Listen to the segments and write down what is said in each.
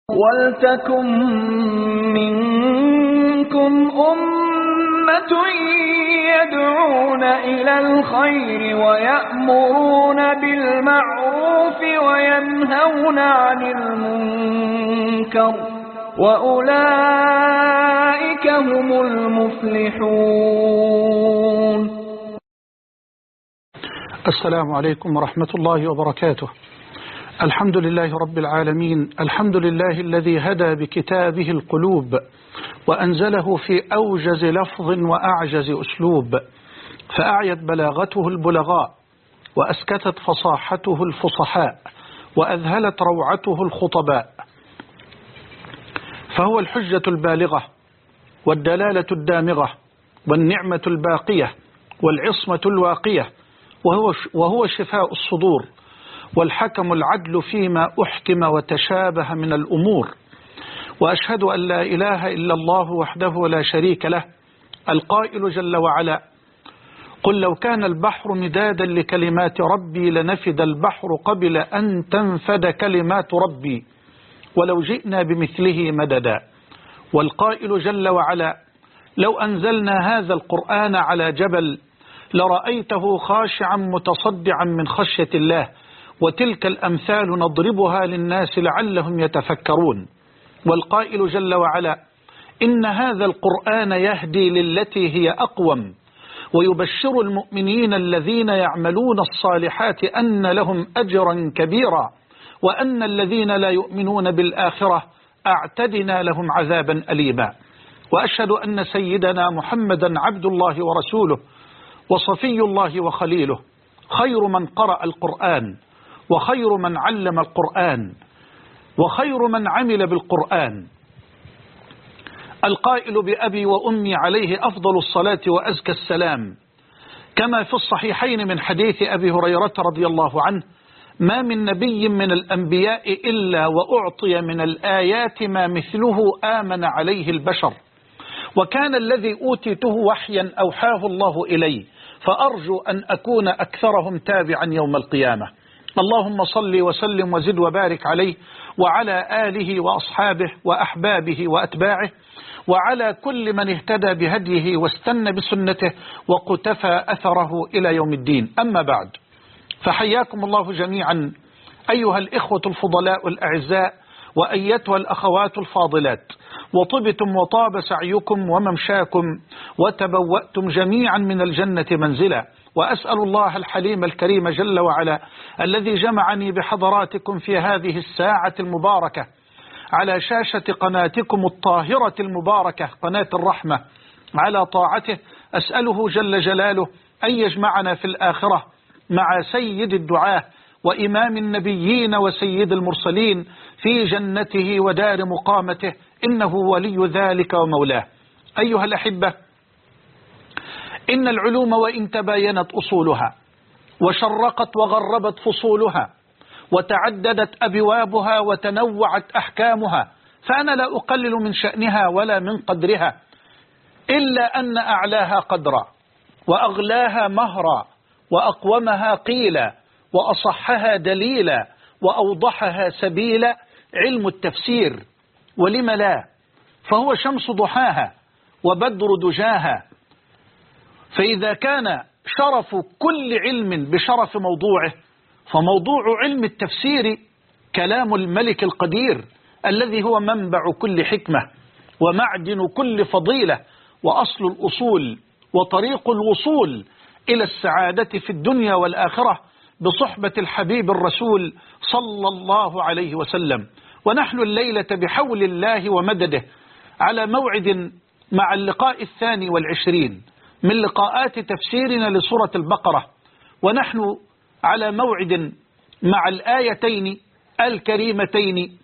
وَلْتَكُن مِّنكُمْ أُمَّةٌ يَدْعُونَ إِلَى الْخَيْرِ وَيَأْمُرُونَ بِالْمَعْرُوفِ وَيَنْهَوْنَ عَنِ الْمُنكَرِ وَأُولَئِكَ هُمُ الْمُفْلِحُونَ. السلام عليكم ورحمة الله وبركاته. الحمد لله رب العالمين، الحمد لله الذي هدى بكتابه القلوب وأنزله في أوجز لفظ وأعجز أسلوب، فأعيت بلاغته البلغاء وأسكتت فصاحته الفصحاء وأذهلت روعته الخطباء، فهو الحجة البالغة والدلالة الدامغة والنعمة الباقية والعصمة الواقية، وهو شفاء الصدور والحكم العدل فيما أحكم وتشابه من الأمور. وأشهد أن لا إله إلا الله وحده لا شريك له، القائل جل وعلا: قل لو كان البحر مدادا لكلمات ربي لنفد البحر قبل أن تنفد كلمات ربي ولو جئنا بمثله مددا. والقائل جل وعلا: لو أنزلنا هذا القرآن على جبل لرأيته خاشعا متصدعا من خشية الله، وتلك الأمثال نضربها للناس لعلهم يتفكرون. والقائل جل وعلا: إن هذا القرآن يهدي للتي هي أقوم ويبشر المؤمنين الذين يعملون الصالحات أن لهم أجرا كبيرا وأن الذين لا يؤمنون بالآخرة أعتدنا لهم عذابا أليما. وأشهد أن سيدنا محمدا عبد الله ورسوله وصفي الله وخليله، خير من قرأ القرآن وخير من علم القرآن وخير من عمل بالقرآن، القائل بأبي وأمي عليه أفضل الصلاة وأزكى السلام، كما في الصحيحين من حديث أبي هريرة رضي الله عنه: ما من نبي من الأنبياء إلا وأعطي من الآيات ما مثله آمن عليه البشر، وكان الذي أوتيته وحيا أوحاه الله إلي، فأرجو أن أكون أكثرهم تابعا يوم القيامة. اللهم صل وسلم وزد وبارك عليه وعلى آله وأصحابه وأحبابه وأتباعه وعلى كل من اهتدى بهديه واستنى بسنته وقتفى أثره إلى يوم الدين. أما بعد، فحياكم الله جميعا أيها الإخوة الفضلاء الأعزاء وأيتها الأخوات الفاضلات، وطبتم وطاب سعيكم وممشاكم وتبوأتم جميعا من الجنة منزلا. وأسأل الله الحليم الكريم جل وعلا الذي جمعني بحضراتكم في هذه الساعة المباركة على شاشة قناتكم الطاهرة المباركة قناة الرحمة على طاعته، أسأله جل جلاله أن يجمعنا في الآخرة مع سيد الدعاة وإمام النبيين وسيد المرسلين في جنته ودار مقامته، إنه ولي ذلك ومولاه. أيها الأحبة، إن العلوم وإن تباينت أصولها وشرقت وغربت فصولها وتعددت أبوابها وتنوعت أحكامها، فأنا لا أقلل من شأنها ولا من قدرها، إلا أن أعلاها قدرا وأغلاها مهرا وأقومها قيلا وأصحها دليلا وأوضحها سبيلا علم التفسير. ولم لا؟ فهو شمس ضحاها وبدر دجاها. فإذا كان شرف كل علم بشرف موضوعه، فموضوع علم التفسير كلام الملك القدير الذي هو منبع كل حكمة ومعدن كل فضيلة وأصل الأصول وطريق الوصول إلى السعادة في الدنيا والآخرة بصحبة الحبيب الرسول صلى الله عليه وسلم. ونحن الليلة بحول الله ومدده على موعد مع اللقاء 22 من لقاءات تفسيرنا لسورة البقرة، ونحن على موعد مع الآيتين الكريمتين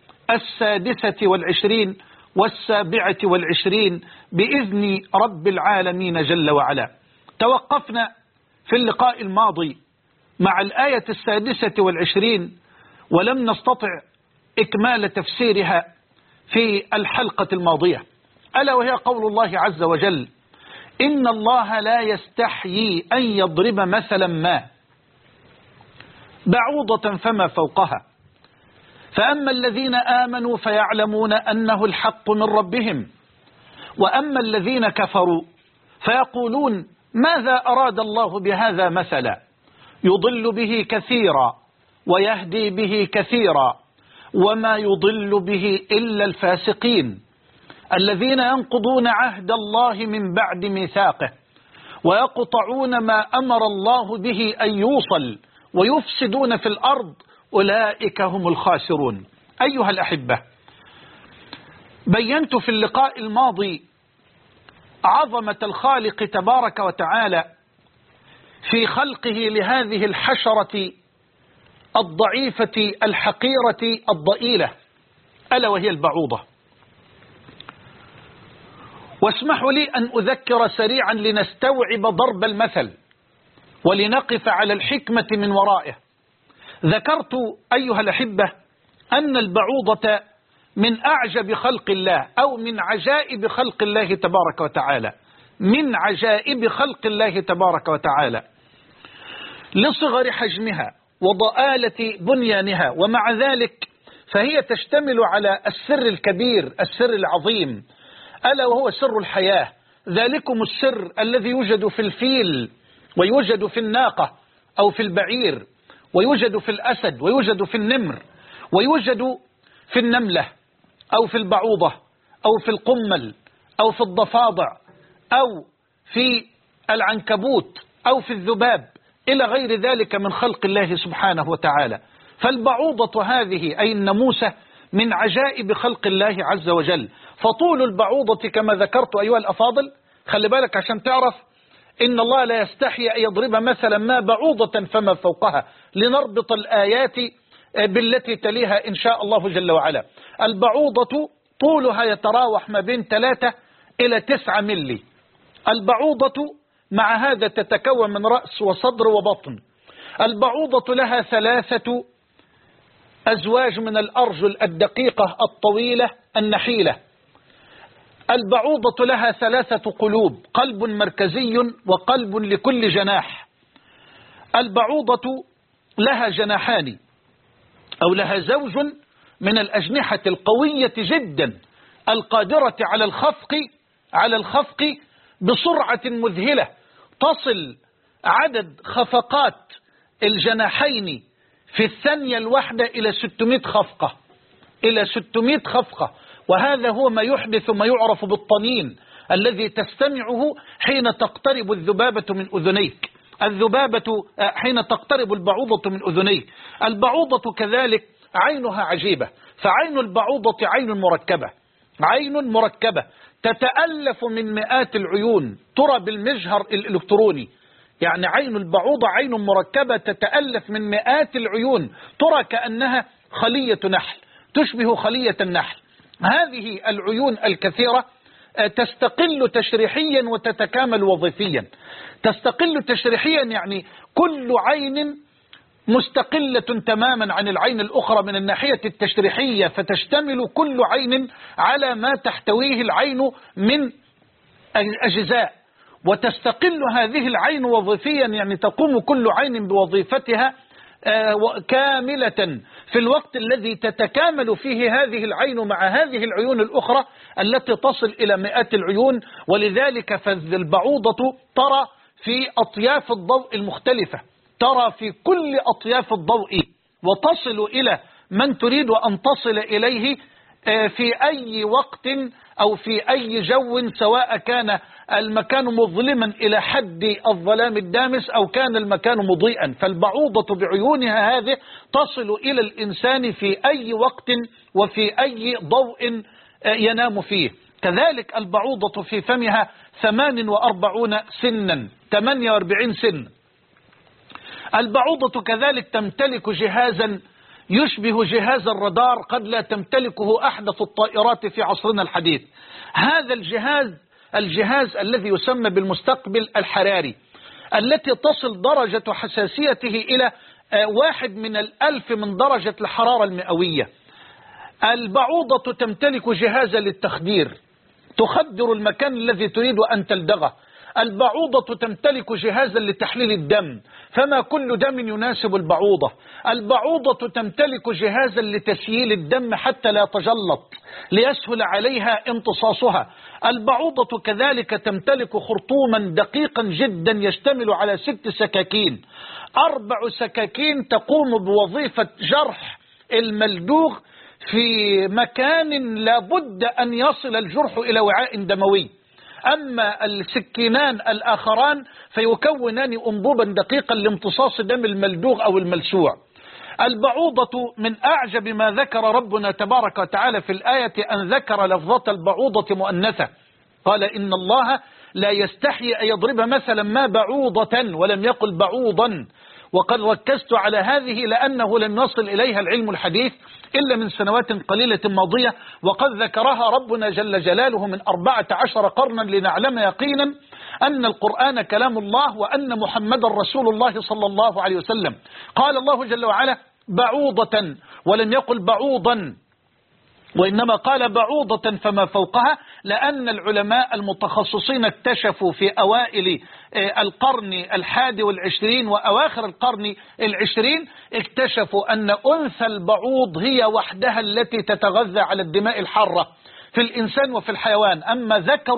26 و27 بإذن رب العالمين جل وعلا. توقفنا في اللقاء الماضي مع الآية 26 ولم نستطع إكمال تفسيرها في الحلقة الماضية، ألا وهي قول الله عز وجل: إن الله لا يستحيي أن يضرب مثلا ما بعوضة فما فوقها فأما الذين آمنوا فيعلمون أنه الحق من ربهم، وأما الذين كفروا فيقولون ماذا أراد الله بهذا مثلا يضل به كثيرا ويهدي به كثيرا وما يضل به إلا الفاسقين الذين ينقضون عهد الله من بعد ميثاقه ويقطعون ما أمر الله به أن يوصل ويفسدون في الأرض أولئك هم الخاسرون. أيها الأحبة، بينت في اللقاء الماضي عظمة الخالق تبارك وتعالى في خلقه لهذه الحشرة الضعيفة الحقيرة الضئيلة، ألا وهي البعوضة. واسمحوا لي أن أذكر سريعا لنستوعب ضرب المثل ولنقف على الحكمة من ورائه. ذكرت أيها الأحبة أن البعوضة من أعجب خلق الله، أو من عجائب خلق الله تبارك وتعالى، من عجائب خلق الله تبارك وتعالى، لصغر حجمها وضآلة بنيانها، ومع ذلك فهي تشتمل على السر الكبير، السر العظيم، ألا وهو سر الحياة. ذلكم السر الذي يوجد في الفيل ويوجد في الناقة أو في البعير، ويوجد في الأسد، ويوجد في النمر، ويوجد في النملة أو في البعوضة أو في القمل أو في الضفادع أو في العنكبوت أو في الذباب إلى غير ذلك من خلق الله سبحانه وتعالى. فالبعوضة هذه أي الناموسة من عجائب خلق الله عز وجل. فطول البعوضة كما ذكرت أيها الأفاضل، خلي بالك عشان تعرف إن الله لا يستحي أن يضرب مثلا ما بعوضة فما فوقها، لنربط الآيات بالتي تليها إن شاء الله جل وعلا. البعوضة طولها يتراوح ما بين 3 إلى 9 ملي. البعوضة مع هذا تتكون من رأس وصدر وبطن. البعوضة لها 3 أزواج من الأرجل الدقيقة الطويلة النحيلة. البعوضة لها 3 قلوب، قلب مركزي وقلب لكل جناح. البعوضة لها جناحان، أو لها زوج من الأجنحة القوية جدا القادرة على الخفق بسرعة مذهلة، تصل عدد خفقات الجناحين في الثانية الواحدة إلى 600 خفقة، وهذا هو ما يحدث ما يعرف بالطنين الذي تستمعه حين تقترب الذبابة من أذنيك، حين تقترب البعوضة من أذنيك. البعوضة كذلك عينها عجيبة، فعين البعوضة عين مركبة تتألف من مئات العيون ترى بالمجهر الإلكتروني. يعني عين البعوضة عين مركبة تتألف من مئات العيون ترى كأنها خلية نحل، تشبه خلية النحل. هذه العيون الكثيرة تستقل تشريحيا وتتكامل وظيفيا. تستقل تشريحيا يعني كل عين مستقلة تماما عن العين الأخرى من الناحية التشريحية، فتشتمل كل عين على ما تحتويه العين من أجزاء. وتستقل هذه العين وظيفيا، يعني تقوم كل عين بوظيفتها كاملة في الوقت الذي تتكامل فيه هذه العين مع هذه العيون الأخرى التي تصل إلى مئات العيون. ولذلك فالبعوضة ترى في أطياف الضوء المختلفة، ترى في كل أطياف الضوء، وتصل إلى من تريد أن تصل إليه في أي وقت أو في أي جو، سواء كان المكان مظلما إلى حد الظلام الدامس أو كان المكان مضيئا. فالبعوضة بعيونها هذه تصل إلى الإنسان في أي وقت وفي أي ضوء ينام فيه. كذلك البعوضة في فمها 48 سنا، 48 سن. البعوضة كذلك تمتلك جهازا يشبه جهاز الرادار، قد لا تمتلكه أحدث الطائرات في عصرنا الحديث. هذا الجهاز الذي يسمى بالمستقبل الحراري، التي تصل درجة حساسيته إلى 1/1000 من درجة الحرارة المئوية. البعوضة تمتلك جهازا للتخدير، تخدر المكان الذي تريد أن تلدغه. البعوضة تمتلك جهازا لتحليل الدم، فما كل دم يناسب البعوضة. البعوضة تمتلك جهازا لتسييل الدم حتى لا تجلط ليسهل عليها امتصاصها. البعوضة كذلك تمتلك خرطوما دقيقا جدا يشتمل على 6 سكاكين، 4 سكاكين تقوم بوظيفة جرح الملدوغ في مكان لابد أن يصل الجرح إلى وعاء دموي. أما السكينان الآخران فيكونان أنبوبا دقيقا لامتصاص دم الملدوغ أو الملسوع. البعوضة من أعجب ما ذكر ربنا تبارك وتعالى في الآية أن ذكر لفظة البعوضة مؤنثة، قال إن الله لا يستحي أن يضرب مثلا ما بعوضة ولم يقل بعوضا. وقد ركزت على هذه لأنه لم يصل إليها العلم الحديث إلا من سنوات قليلة ماضية، وقد ذكرها ربنا جل جلاله من 14 قرنا لنعلم يقينا أن القرآن كلام الله وأن محمد رسول الله صلى الله عليه وسلم. قال الله جل وعلا بعوضة ولم يقل بعوضا، وإنما قال بعوضة فما فوقها، لأن العلماء المتخصصين اكتشفوا في أوائل القرن 21 وأواخر القرن 20 اكتشفوا أن أنثى البعوض هي وحدها التي تتغذى على الدماء الحارة في الإنسان وفي الحيوان. أما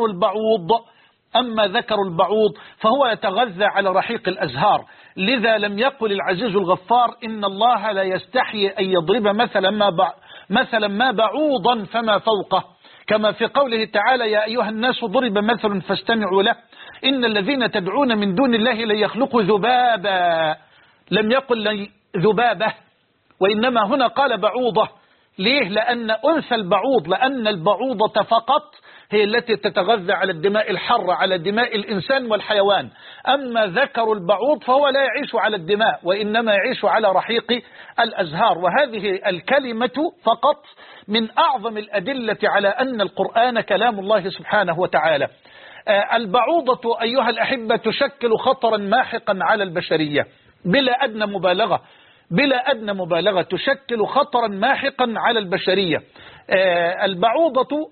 ذكر البعوض فهو يتغذى على رحيق الأزهار. لذا لم يقل العزيز الغفار إن الله لا يستحي أن يضرب مثلا ما بعوضا فما فوقه، كما في قوله تعالى يا أيها الناس ضرب مثل فاستمعوا له إن الذين تدعون من دون الله لن يخلقوا ذبابا. لم يقل ذبابة، وإنما هنا قال بعوضة. ليه؟ لأن أنثى البعوض، لأن البعوضة فقط هي التي تتغذى على الدماء الحرة، على دماء الإنسان والحيوان. أما ذكر البعوض فهو لا يعيش على الدماء وإنما يعيش على رحيق الأزهار. وهذه الكلمة فقط من أعظم الأدلة على أن القرآن كلام الله سبحانه وتعالى. البعوضة أيها الأحبة تشكل خطرا ماحقا على البشرية بلا أدنى مبالغة، تشكل خطرا ماحقا على البشرية. البعوضة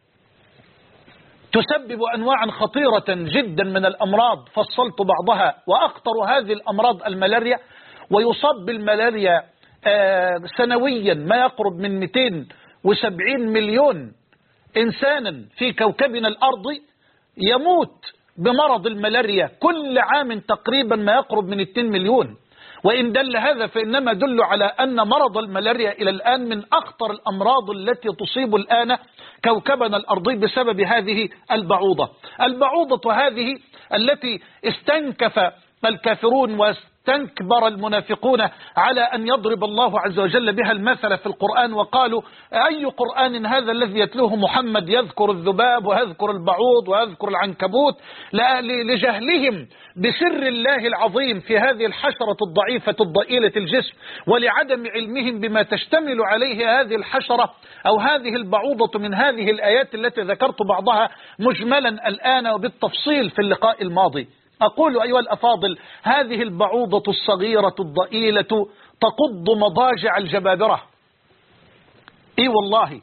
تسبب أنواعا خطيرة جدا من الأمراض فصلت بعضها، وأخطر هذه الأمراض الملاريا. ويصاب بالملاريا سنويا ما يقرب من 270 مليون إنسانا في كوكبنا الأرض يموت بمرض الملاريا كل عام تقريبا ما يقرب من 2 مليون. وإن دل هذا فإنما دل على أن مرض الملاريا إلى الآن من أخطر الأمراض التي تصيب الآن كوكبنا الأرضي بسبب هذه البعوضة. البعوضة هذه التي استنكف الكافرون واستنكبر المنافقون على أن يضرب الله عز وجل بها المثل في القرآن، وقالوا أي قرآن هذا الذي يتلوه محمد يذكر الذباب ويذكر البعوض ويذكر العنكبوت، لجهلهم بسر الله العظيم في هذه الحشرة الضعيفة الضئيلة الجسم، ولعدم علمهم بما تشتمل عليه هذه الحشرة أو هذه البعوضة من هذه الآيات التي ذكرت بعضها مجملا الآن وبالتفصيل في اللقاء الماضي. أقول أيها الأفاضل هذه البعوضة الصغيرة الضئيلة تقض مضاجع الجبابرة، إي والله،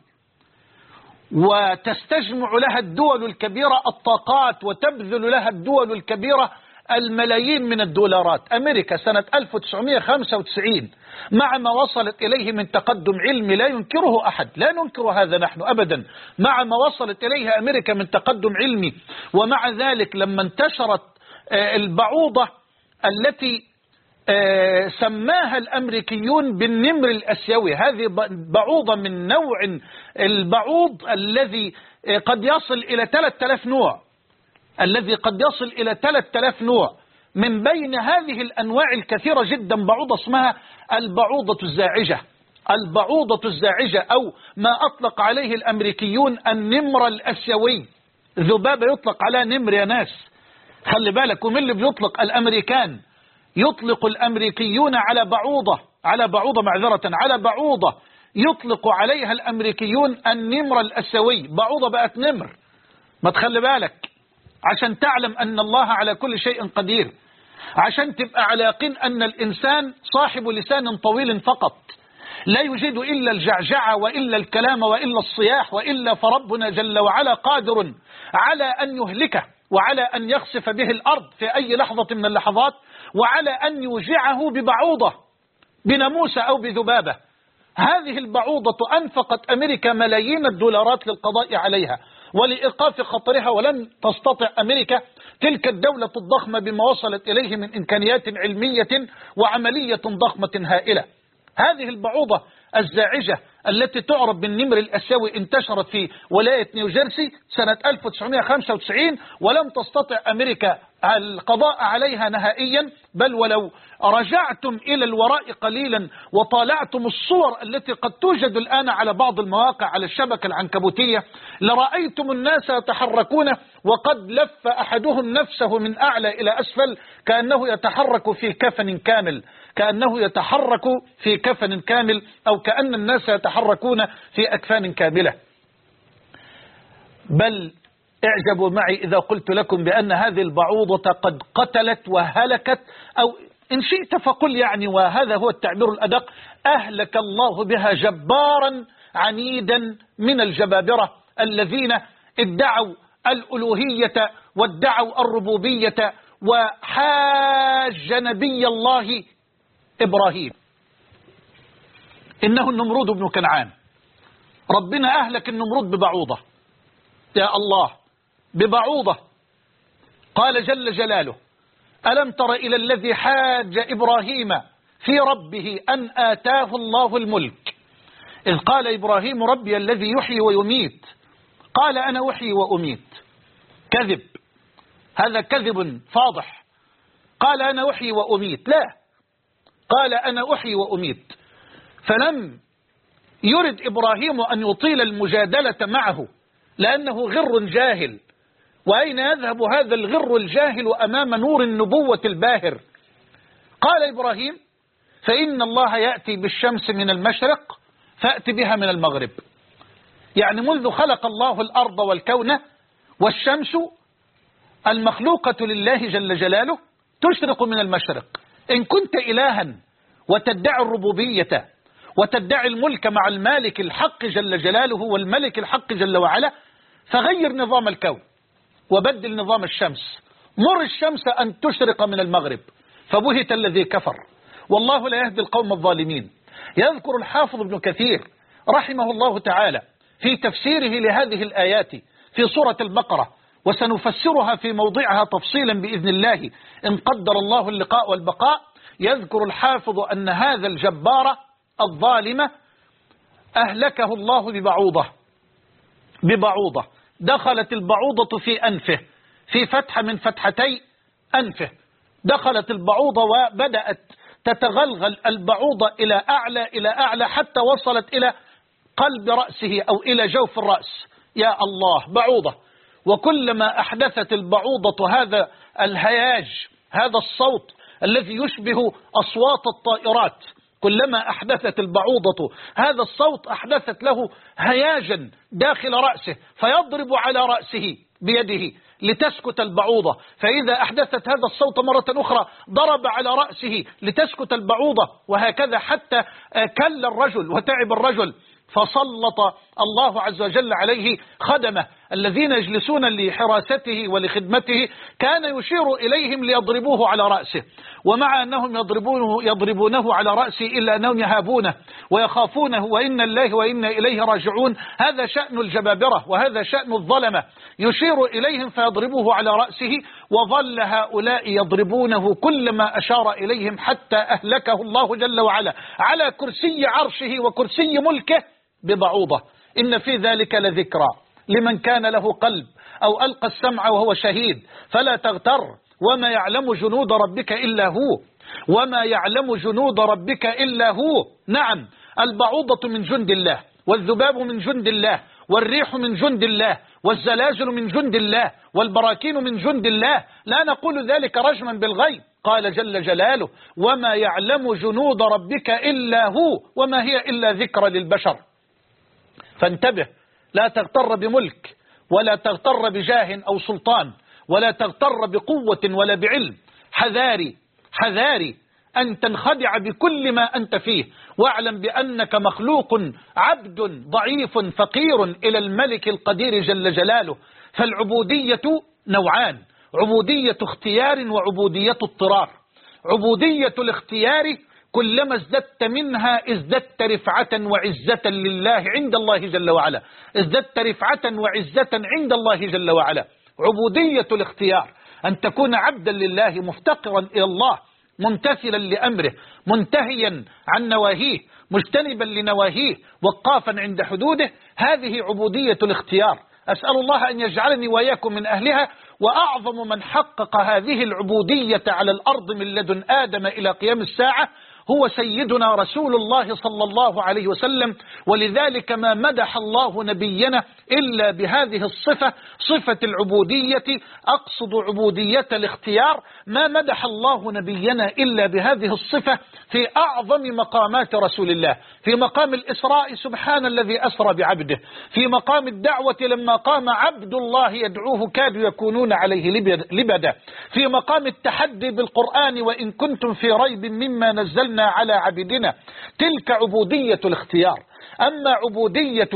وتستجمع لها الدول الكبيرة الطاقات وتبذل لها الدول الكبيرة الملايين من الدولارات. أمريكا سنة 1995 مع ما وصلت إليه من تقدم علمي لا ينكره أحد، لا ننكر هذا نحن أبدا، مع ما وصلت إليه أمريكا من تقدم علمي، ومع ذلك لما انتشرت البعوضة التي سماها الأمريكيون بالنمر الأسيوي، هذه بعوضة من نوع البعوض الذي قد يصل إلى 3000 نوع، نوع. من بين هذه الأنواع الكثيرة جدا بعوضة اسمها البعوضة الزاعجة أو ما أطلق عليه الأمريكيون النمر الأسيوي. ذبابة يطلق على نمر يا ناس، خلي بالك. ومن اللي بيطلق؟ الأمريكان. يطلق الأمريكيون على بعوضة يطلق عليها الأمريكيون النمر الأسيوي. بعوضة بقت نمر، ما تخلي بالك، عشان تعلم أن الله على كل شيء قدير، عشان تبقى على يقين أن الإنسان صاحب لسان طويل فقط لا يجيد إلا الجعجعة وإلا الكلام وإلا الصياح وإلا، فربنا جل وعلا قادر على أن يهلكه وعلى أن يخسف به الأرض في أي لحظة من اللحظات، وعلى أن يوجعه ببعوضة، بناموسة أو بذبابة. هذه البعوضة أنفقت أمريكا ملايين الدولارات للقضاء عليها ولإيقاف خطرها، ولن تستطع أمريكا تلك الدولة الضخمة بما وصلت إليه من إمكانيات علمية وعملية ضخمة هائلة. هذه البعوضة الزاعجة التي تعرف بالنمر الأسيوي انتشرت في ولاية نيوجيرسي سنة 1995، ولم تستطع أمريكا القضاء عليها نهائيا. بل ولو رجعتم إلى الوراء قليلا وطالعتم الصور التي قد توجد الآن على بعض المواقع على الشبكة العنكبوتية، لرأيتم الناس يتحركون وقد لف أحدهم نفسه من أعلى إلى أسفل كأنه يتحرك في كفن كامل، كأنه يتحرك في كفن كامل، أو كأن الناس يتحركون في أكفان كاملة. بل اعجبوا معي إذا قلت لكم بأن هذه البعوضة قد قتلت وهلكت، أو إن شئت فقل يعني، وهذا هو التعبير الأدق، أهلك الله بها جبارا عنيدا من الجبابرة الذين ادعوا الألوهية وادعوا الربوبية وحاج نبي الله إبراهيم. إنه النمرود بن كنعان. ربنا أهلك النمرود ببعوضة، يا الله، ببعوضة. قال جل جلاله: ألم تر إلى الذي حاج إبراهيم في ربه أن آتاه الله الملك إذ قال إبراهيم ربي الذي يحيي ويميت قال أنا أحيي وأميت. كذب، هذا كذب فاضح. قال أنا أحيي وأميت، لا، قال أنا أحيي وأميت. فلم يرد إبراهيم أن يطيل المجادلة معه لأنه غر جاهل، وأين يذهب هذا الغر الجاهل أمام نور النبوة الباهر؟ قال إبراهيم: فإن الله يأتي بالشمس من المشرق فأتي بها من المغرب. يعني منذ خلق الله الأرض والكون والشمس المخلوقة لله جل جلاله تشرق من المشرق. إن كنت إلها وتدعي الربوبية وتدعي الملك مع المالك الحق جل جلاله والملك الحق جل وعلا، فغير نظام الكون وبدل نظام الشمس، مر الشمس أن تشرق من المغرب. فبهت الذي كفر، والله لا يهدي القوم الظالمين. يذكر الحافظ ابن كثير رحمه الله تعالى في تفسيره لهذه الآيات في سورة البقرة، وسنفسرها في موضعها تفصيلا بإذن الله إن قدر الله اللقاء والبقاء. يذكر الحافظ أن هذا الجبار الظالم أهلكه الله ببعوضة. دخلت البعوضة في أنفه، في فتحة من فتحتي أنفه. دخلت البعوضة وبدأت تتغلغل البعوضة إلى أعلى حتى وصلت إلى قلب رأسه أو إلى جوف الرأس. يا الله، بعوضة. وكلما أحدثت البعوضة هذا الهياج، هذا الصوت الذي يشبه أصوات الطائرات، كلما أحدثت البعوضة هذا الصوت أحدثت له هياجا داخل رأسه، فيضرب على رأسه بيده لتسكت البعوضة. فإذا أحدثت هذا الصوت مرة أخرى ضرب على رأسه لتسكت البعوضة، وهكذا حتى كل الرجل وتعب الرجل. فسلط الله عز وجل عليه خدمه الذين يجلسون لحراسته ولخدمته، كان يشير إليهم ليضربوه على رأسه، ومع أنهم يضربونه على رأسه إلا أنهم يهابونه ويخافونه، وإن الله وإنا إليه راجعون. هذا شأن الجبابرة وهذا شأن الظلمة، يشير إليهم فيضربوه على رأسه. وظل هؤلاء يضربونه كلما أشار إليهم حتى أهلكه الله جل وعلا على كرسي عرشه وكرسي ملكه ببعوضة. إن في ذلك لذكرى لمن كان له قلب أو ألقى السمع وهو شهيد. فلا تغتر، وما يعلم جنود ربك إلا هو، وما يعلم جنود ربك إلا هو. نعم، البعوضة من جند الله، والذباب من جند الله، والريح من جند الله، والزلازل من جند الله، والبراكين من جند الله. لا نقول ذلك رجما بالغيب. قال جل جلاله: وما يعلم جنود ربك إلا هو، وما هي إلا ذكرى للبشر. فانتبه، لا تغتر بملك، ولا تغتر بجاه أو سلطان، ولا تغتر بقوة ولا بعلم. حذاري أن تنخدع بكل ما أنت فيه، واعلم بأنك مخلوق عبد ضعيف فقير إلى الملك القدير جل جلاله. فالعبودية نوعان: عبودية اختيار وعبودية اضطرار. عبودية الاختيار كلما ازددت منها ازددت رفعة وعزة لله عند الله جل وعلا، ازددت رفعة وعزة عند الله جل وعلا. عبودية الاختيار أن تكون عبدا لله مفتقرا إلى الله، ممتثلا لأمره، منتهيا عن نواهيه، مجتنبا لنواهيه، وقافا عند حدوده. هذه عبودية الاختيار. أسأل الله أن يجعلني وإياكم من أهلها. وأعظم من حقق هذه العبودية على الأرض من لدن آدم إلى قيام الساعة هو سيدنا رسول الله صلى الله عليه وسلم. ولذلك ما مدح الله نبينا إلا بهذه الصفة، صفة العبودية، أقصد عبودية الاختيار. ما مدح الله نبينا إلا بهذه الصفة في أعظم مقامات رسول الله، في مقام الإسراء سبحان الذي أسرى بعبده، في مقام الدعوة لما قام عبد الله يدعوه كادوا يكونون عليه لبدا، في مقام التحدي بالقرآن وإن كنتم في ريب مما نزلنا على عبدنا. تلك عبودية الاختيار. أما عبودية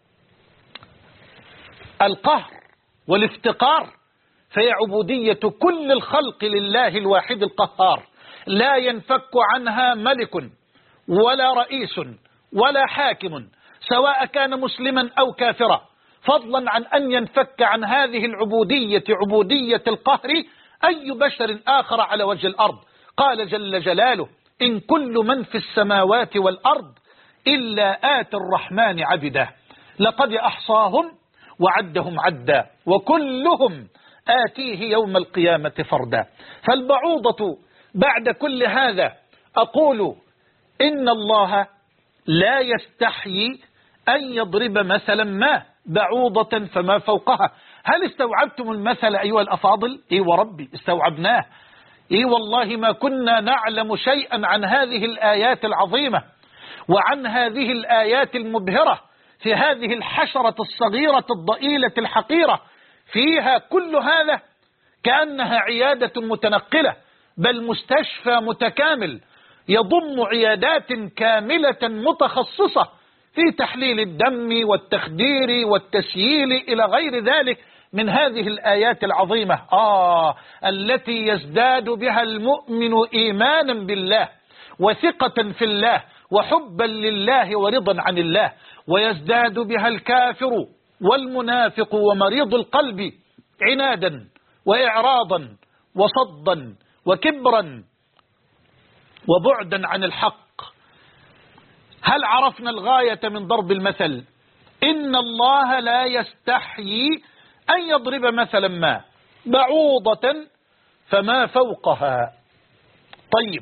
القهر والافتقار فهي عبودية كل الخلق لله الواحد القهار، لا ينفك عنها ملك ولا رئيس ولا حاكم سواء كان مسلما أو كافرا، فضلا عن أن ينفك عن هذه العبودية، عبودية القهر، أي بشر آخر على وجه الأرض. قال جل جلاله: إن كل من في السماوات والأرض إلا آتي الرحمن عبدا لقد أحصاهم وعدهم عدا وكلهم آتيه يوم القيامة فردا. فالبعوضة بعد كل هذا أقول إن الله لا يستحيي أن يضرب مثلا ما بعوضة فما فوقها. هل استوعبتم المثل أيها الأفاضل؟ إيه وربي استوعبناه. إيه والله ما كنا نعلم شيئا عن هذه الآيات العظيمة وعن هذه الآيات المبهرة في هذه الحشرة الصغيرة الضئيلة الحقيرة. فيها كل هذا كأنها عيادة متنقلة، بل مستشفى متكامل يضم عيادات كاملة متخصصة في تحليل الدم والتخدير والتسييل إلى غير ذلك من هذه الآيات العظيمة التي يزداد بها المؤمن إيمانا بالله وثقة في الله وحبا لله ورضا عن الله، ويزداد بها الكافر والمنافق ومريض القلب عنادا وإعراضا وصدا وكبرا وبعدا عن الحق. هل عرفنا الغاية من ضرب المثل؟ إن الله لا يستحيي أن يضرب مثلا ما بعوضة فما فوقها. طيب،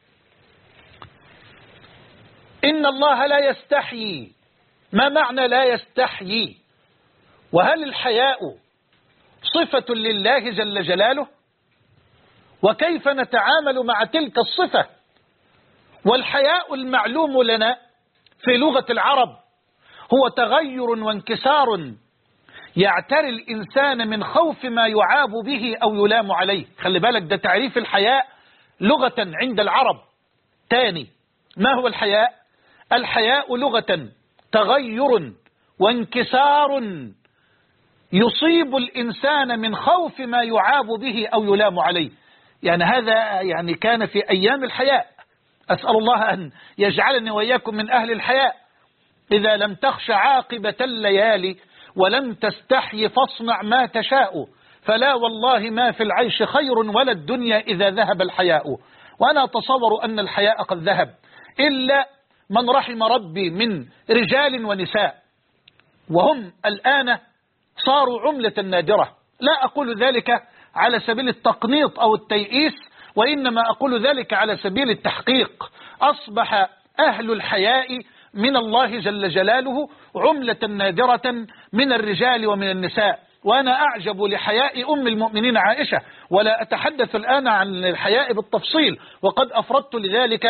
إن الله لا يستحيي، ما معنى لا يستحيي؟ وهل الحياء صفة لله جل جلاله؟ وكيف نتعامل مع تلك الصفة؟ والحياء المعلوم لنا في لغة العرب هو تغير وانكسار يعتري الإنسان من خوف ما يعاب به أو يلام عليه. خلي بالك، ده تعريف الحياء لغة عند العرب. تاني، ما هو الحياء؟ الحياء لغة تغير وانكسار يصيب الإنسان من خوف ما يعاب به أو يلام عليه. يعني هذا كان في أيام الحياء. أسأل الله أن يجعلني وإياكم من أهل الحياء. إذا لم تخش عاقبة الليالي ولم تستحي فاصنع ما تشاء، فلا والله ما في العيش خير ولا الدنيا إذا ذهب الحياء. وأنا أتصور أن الحياء قد ذهب، إلا من رحم ربي من رجال ونساء، وهم الآن صاروا عملة نادرة. لا أقول ذلك على سبيل التقنيط أو التيئيس، وإنما أقول ذلك على سبيل التحقيق. أصبح أهل الحياء من الله جل جلاله عملة نادرة من الرجال ومن النساء. وأنا أعجب لحياء أم المؤمنين عائشة، ولا أتحدث الآن عن الحياء بالتفصيل وقد أفردت لذلك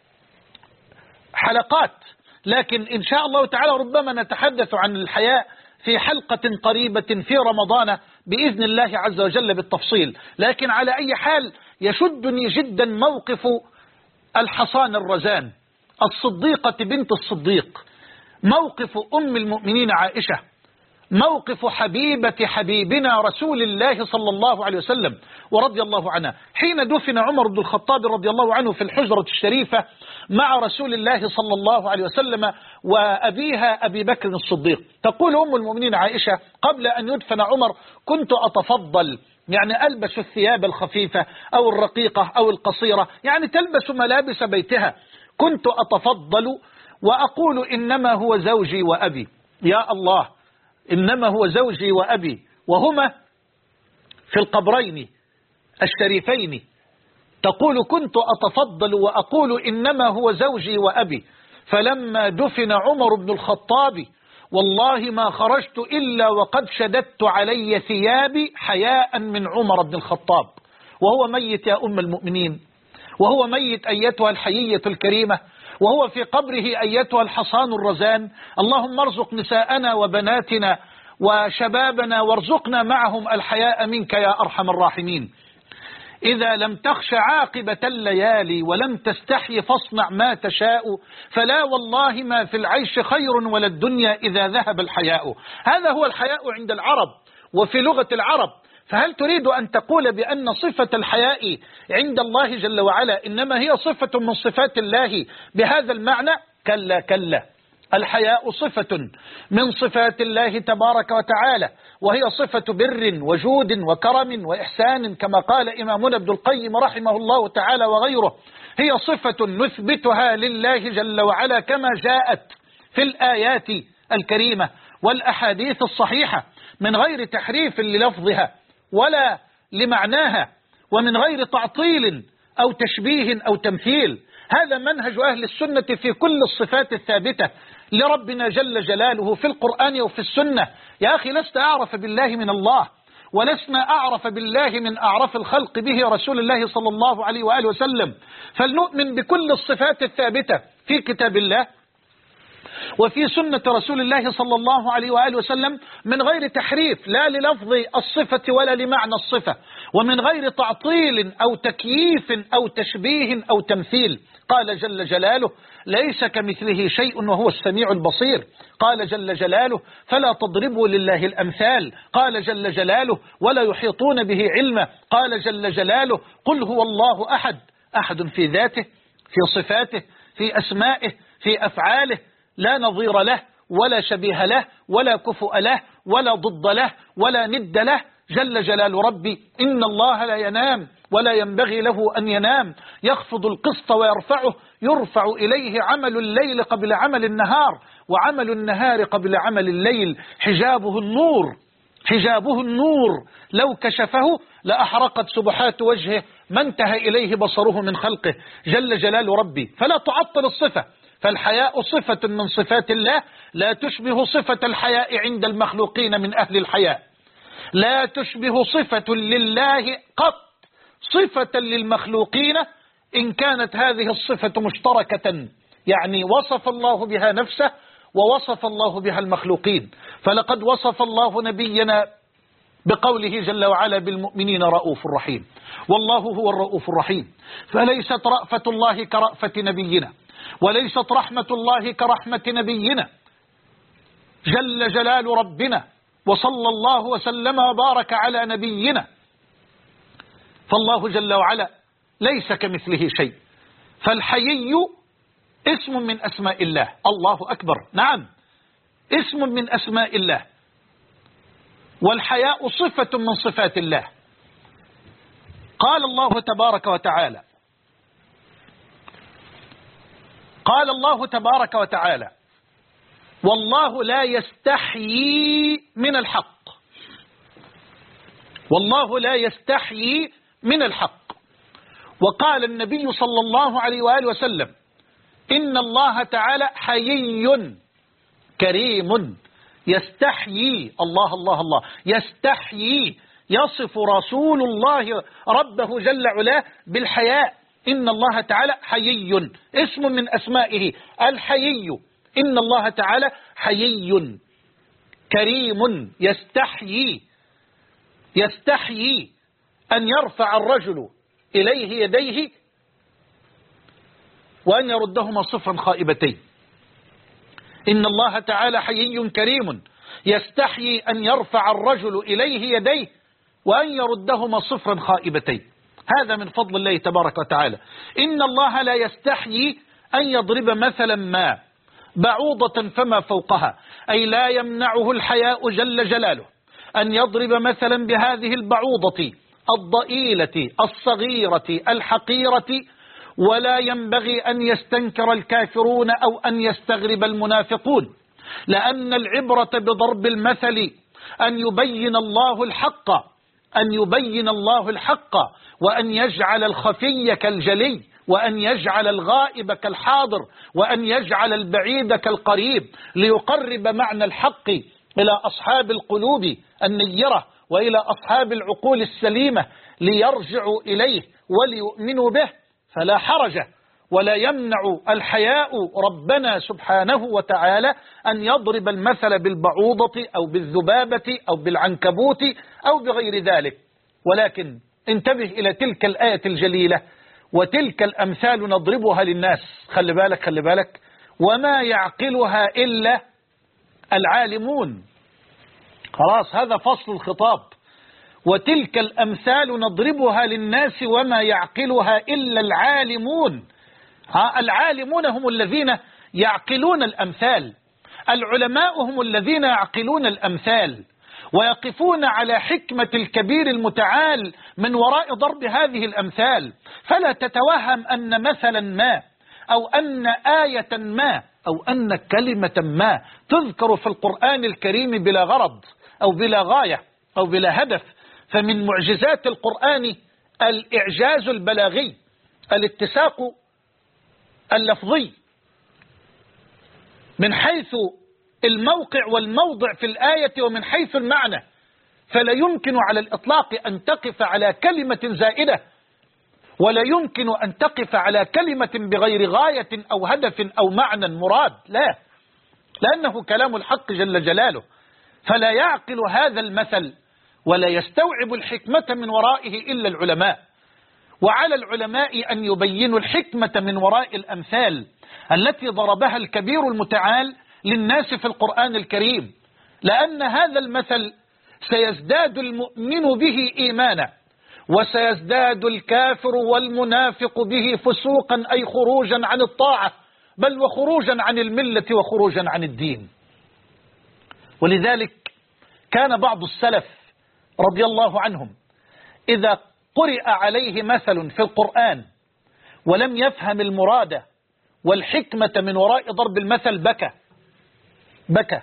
حلقات، لكن إن شاء الله تعالى ربما نتحدث عن الحياء في حلقة قريبة في رمضان بإذن الله عز وجل بالتفصيل. لكن على أي حال يشدني جدا موقف الحصان الرزان الصديقة بنت الصديق، موقف أم المؤمنين عائشة موقف حبيبة حبيبنا رسول الله صلى الله عليه وسلم ورضي الله عنها حين دفن عمر بن الخطاب رضي الله عنه في الحجرة الشريفة مع رسول الله صلى الله عليه وسلم وأبيها أبي بكر الصديق. تقول أم المؤمنين عائشة: قبل أن يدفن عمر كنت أتفضل، يعني ألبس الثياب الخفيفة أو الرقيقة أو القصيرة، يعني تلبس ملابس بيتها. كنت أتفضل وأقول: إنما هو زوجي وأبي. يا الله، إنما هو زوجي وأبي، وهما في القبرين الشريفين. تقول: كنت أتفضل وأقول: إنما هو زوجي وأبي. فلما دفن عمر بن الخطاب والله ما خرجت إلا وقد شددت علي ثيابي حياء من عمر بن الخطاب، وهو ميت يا أم المؤمنين، وهو ميت أيتها الحيية الكريمة، وهو في قبره أيتها الحصان الرزان. اللهم ارزق نساءنا وبناتنا وشبابنا وارزقنا معهم الحياء منك يا أرحم الراحمين. إذا لم تخش عاقبة الليالي ولم تستحي فاصنع ما تشاء، فلا والله ما في العيش خير ولا الدنيا إذا ذهب الحياء. هذا هو الحياء عند العرب وفي لغة العرب. فهل تريد أن تقول بأن صفة الحياء عند الله جل وعلا إنما هي صفة من صفات الله بهذا المعنى؟ كلا كلا، الحياء صفة من صفات الله تبارك وتعالى، وهي صفة بر وجود وكرم وإحسان كما قال إمامنا ابن القيم رحمه الله تعالى وغيره. هي صفة نثبتها لله جل وعلا كما جاءت في الآيات الكريمة والأحاديث الصحيحة من غير تحريف للفظها ولا لمعناها، ومن غير تعطيل أو تشبيه أو تمثيل. هذا منهج أهل السنة في كل الصفات الثابتة لربنا جل جلاله في القرآن وفي السنة. يا أخي، لست أعرف بالله من الله، ولسنا أعرف بالله من أعرف الخلق به رسول الله صلى الله عليه وآله وسلم. فلنؤمن بكل الصفات الثابتة في كتاب الله وفي سنة رسول الله صلى الله عليه وآله وسلم من غير تحريف لا للفظ الصفة ولا لمعنى الصفة، ومن غير تعطيل أو تكييف أو تشبيه أو تمثيل. قال جل جلاله: ليس كمثله شيء وهو السميع البصير. قال جل جلاله: فلا تضربوا لله الأمثال. قال جل جلاله: ولا يحيطون به علما. قال جل جلاله: قل هو الله أحد، أحد في ذاته، في صفاته، في أسمائه، في أفعاله، لا نظير له ولا شبيه له ولا كفؤ له ولا ضد له ولا ند له جل جلال ربي. إن الله لا ينام ولا ينبغي له أن ينام، يخفض القسط ويرفعه، يرفع إليه عمل الليل قبل عمل النهار وعمل النهار قبل عمل الليل. حجابه النور، حجابه النور، لو كشفه لأحرقت سبحات وجهه ما انتهى إليه بصره من خلقه جل جلال ربي. فلا تعطل الصفة، فالحياء صفة من صفات الله لا تشبه صفة الحياء عند المخلوقين من أهل الحياء، لا تشبه صفة لله قط صفة للمخلوقين إن كانت هذه الصفة مشتركة، يعني وصف الله بها نفسه ووصف الله بها المخلوقين. فلقد وصف الله نبينا بقوله جل وعلا: بالمؤمنين رؤوف رحيم، والله هو الرؤوف الرحيم. فليست رأفة الله كرأفة نبينا، وليست رحمة الله كرحمة نبينا جل جلال ربنا، وصلى الله وسلم وبارك على نبينا. فالله جل وعلا ليس كمثله شيء. فالحيي اسم من أسماء الله. الله أكبر، نعم، اسم من أسماء الله، والحياء صفة من صفات الله. قال الله تبارك وتعالى، قال الله تبارك وتعالى: والله لا يستحيي من الحق، والله لا يستحيي من الحق. وقال النبي صلى الله عليه وآله وسلم: إن الله تعالى حيي كريم يستحيي. الله الله الله، يستحيي، يصف رسول الله ربه جل علاه بالحياء. إن الله تعالى حيي، اسم من أسمائه الحيي. إن الله تعالى حيي كريم يستحيي، يستحيي أن يرفع الرجل إليه يديه وأن يردهما صفا خائبتين. إن الله تعالى حيي كريم يستحيي أن يرفع الرجل إليه يديه وأن يردهما صفرا خائبتين. هذا من فضل الله تبارك وتعالى. إن الله لا يستحيي أن يضرب مثلا ما بعوضة فما فوقها، أي لا يمنعه الحياء جل جلاله أن يضرب مثلا بهذه البعوضة الضئيلة الصغيرة الحقيرة، ولا ينبغي أن يستنكر الكافرون أو أن يستغرب المنافقون، لأن العبرة بضرب المثل أن يبين الله الحق، أن يبين الله الحق، وأن يجعل الخفي كالجلي، وأن يجعل الغائب كالحاضر، وأن يجعل البعيد كالقريب، ليقرب معنى الحق إلى أصحاب القلوب النيرة وإلى أصحاب العقول السليمة ليرجعوا إليه وليؤمنوا به. فلا حرج ولا يمنع الحياء ربنا سبحانه وتعالى أن يضرب المثل بالبعوضة أو بالذبابة أو بالعنكبوت أو بغير ذلك. ولكن انتبه إلى تلك الآية الجليلة: وتلك الأمثال نضربها للناس. خلي بالك وما يعقلها إلا العالمون. خلاص، هذا فصل الخطاب. وتلك الأمثال نضربها للناس وما يعقلها إلا العالمون. العالمون هم الذين يعقلون الأمثال، العلماء هم الذين يعقلون الأمثال ويقفون على حكمة الكبير المتعال من وراء ضرب هذه الأمثال. فلا تتوهم أن مثلا ما أو أن آية ما أو أن كلمة ما تذكر في القرآن الكريم بلا غرض أو بلا غاية أو بلا هدف. فمن معجزات القرآن الإعجاز البلاغي، الاتساق اللفظي من حيث الموقع والموضع في الآية ومن حيث المعنى. فلا يمكن على الإطلاق أن تقف على كلمة زائدة، ولا يمكن أن تقف على كلمة بغير غاية أو هدف أو معنى مراد، لا، لأنه كلام الحق جل جلاله. فلا يعقل هذا المثل ولا يستوعب الحكمة من ورائه إلا العلماء. وعلى العلماء أن يبينوا الحكمة من وراء الأمثال التي ضربها الكبير المتعال للناس في القرآن الكريم، لأن هذا المثل سيزداد المؤمن به إيمانا، وسيزداد الكافر والمنافق به فسوقا، أي خروجا عن الطاعة، بل وخروجا عن الملة وخروجا عن الدين. ولذلك كان بعض السلف رضي الله عنهم إذا قرئ عليه مثل في القرآن ولم يفهم المراد والحكمة من وراء ضرب المثل بكى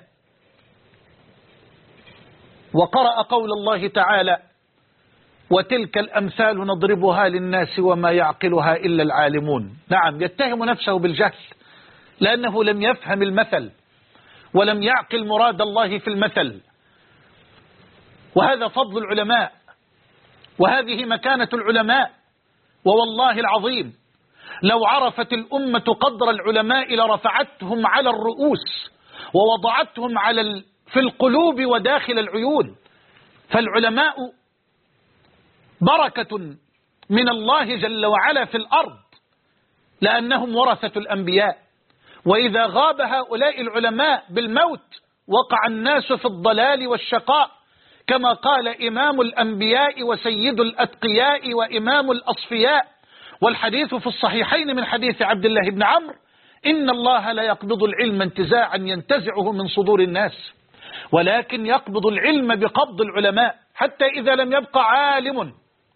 وقرأ قول الله تعالى: وتلك الأمثال نضربها للناس وما يعقلها إلا العالمون. نعم، يتهم نفسه بالجهل لأنه لم يفهم المثل ولم يعقل مراد الله في المثل. وهذا فضل العلماء، وهذه مكانة العلماء. ووالله العظيم لو عرفت الأمة قدر العلماء لرفعتهم على الرؤوس ووضعتهم في القلوب وداخل العيون. فالعلماء بركة من الله جل وعلا في الأرض، لأنهم ورثة الأنبياء. وإذا غاب هؤلاء العلماء بالموت وقع الناس في الضلال والشقاء، كما قال إمام الأنبياء وسيد الأتقياء وإمام الأصفياء، والحديث في الصحيحين من حديث عبد الله بن عمرو: إن الله لا يقبض العلم انتزاعا ينتزعه من صدور الناس، ولكن يقبض العلم بقبض العلماء، حتى إذا لم يبقى عالم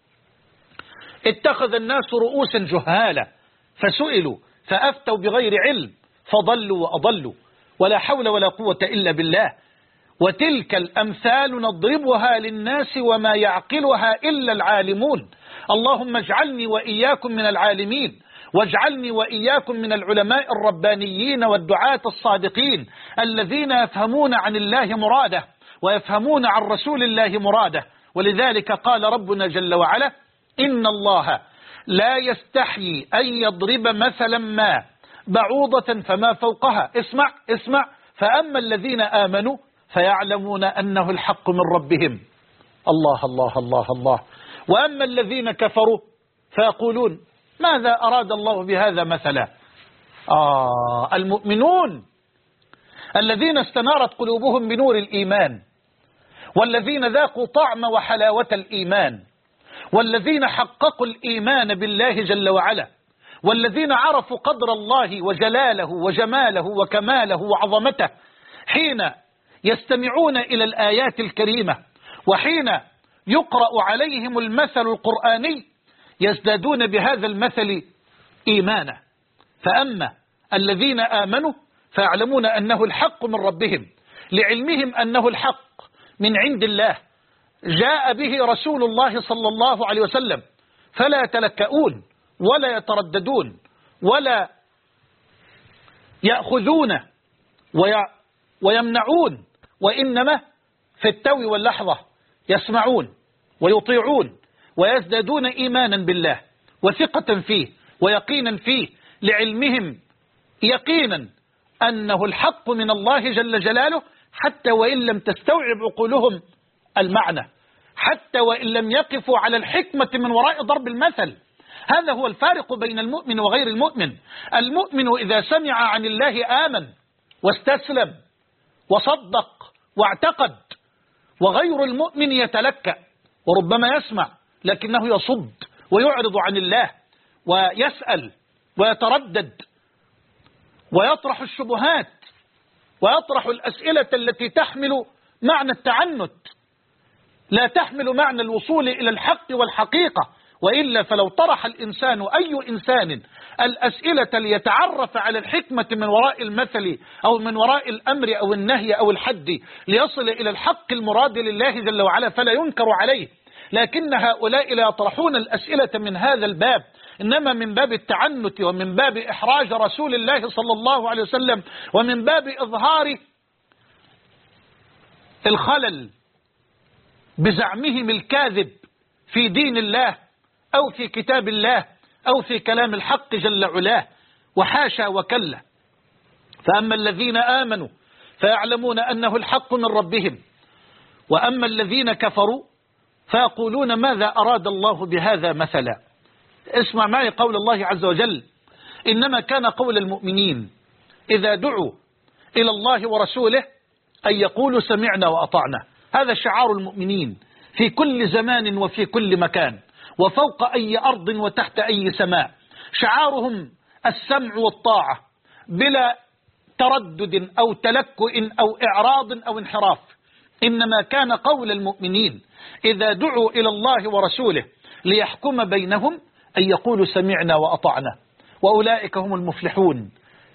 اتخذ الناس رؤوسا جهالا فسئلوا فأفتوا بغير علم فضلوا وأضلوا، ولا حول ولا قوة إلا بالله. وتلك الأمثال نضربها للناس وما يعقلها إلا العالمون. اللهم اجعلني وإياكم من العالمين، واجعلني وإياكم من العلماء الربانيين والدعاة الصادقين الذين يفهمون عن الله مراده ويفهمون عن رسول الله مراده. ولذلك قال ربنا جل وعلا: إن الله لا يستحيي أن يضرب مثلا ما بعوضة فما فوقها. اسمع فأما الذين آمنوا فيعلمون أنه الحق من ربهم. الله الله الله الله. وأما الذين كفروا فيقولون ماذا أراد الله بهذا مثلا. المؤمنون الذين استنارت قلوبهم بنور الإيمان، والذين ذاقوا طعم وحلاوة الإيمان، والذين حققوا الإيمان بالله جل وعلا، والذين عرفوا قدر الله وجلاله وجماله وكماله وعظمته حين يستمعون إلى الآيات الكريمة، وحين يقرأ عليهم المثل القرآني يزدادون بهذا المثل إيمانا. فأما الذين آمنوا فيعلمون أنه الحق من ربهم، لعلمهم أنه الحق من عند الله، جاء به رسول الله صلى الله عليه وسلم، فلا يتلكؤون ولا يترددون ولا يأخذون ويمنعون، وإنما في التو واللحظة يسمعون ويطيعون ويزدادون إيمانا بالله وثقة فيه ويقينا فيه، لعلمهم يقينا أنه الحق من الله جل جلاله، حتى وإن لم تستوعب عقولهم المعنى، حتى وإن لم يقفوا على الحكمة من وراء ضرب المثل. هذا هو الفارق بين المؤمن وغير المؤمن. المؤمن إذا سمع عن الله آمن واستسلم وصدق واعتقد، وغير المؤمن يتلكأ وربما يسمع لكنه يصد ويعرض عن الله ويسأل ويتردد ويطرح الشبهات ويطرح الأسئلة التي تحمل معنى التعنت، لا تحمل معنى الوصول إلى الحق والحقيقة. وإلا فلو طرح الإنسان أي إنسان الأسئلة ليتعرف على الحكمة من وراء المثل أو من وراء الأمر أو النهي أو الحد ليصل إلى الحق المراد لله جل وعلا فلا ينكر عليه، لكن هؤلاء لا يطرحون الأسئلة من هذا الباب، إنما من باب التعنت ومن باب إحراج رسول الله صلى الله عليه وسلم، ومن باب إظهار الخلل بزعمهم الكاذب في دين الله أو في كتاب الله أو في كلام الحق جل علاه، وحاشا وكلا. فأما الذين آمنوا فيعلمون أنه الحق من ربهم، وأما الذين كفروا فيقولون ماذا أراد الله بهذا مثلا. اسمع معي قول الله عز وجل: إنما كان قول المؤمنين إذا دعوا إلى الله ورسوله أن يقولوا سمعنا وأطعنا. هذا شعار المؤمنين في كل زمان وفي كل مكان وفوق أي أرض وتحت أي سماء، شعارهم السمع والطاعة بلا تردد أو تلكؤ أو إعراض أو انحراف. إنما كان قول المؤمنين إذا دعوا إلى الله ورسوله ليحكم بينهم أن يقولوا سمعنا وأطعنا، وأولئك هم المفلحون.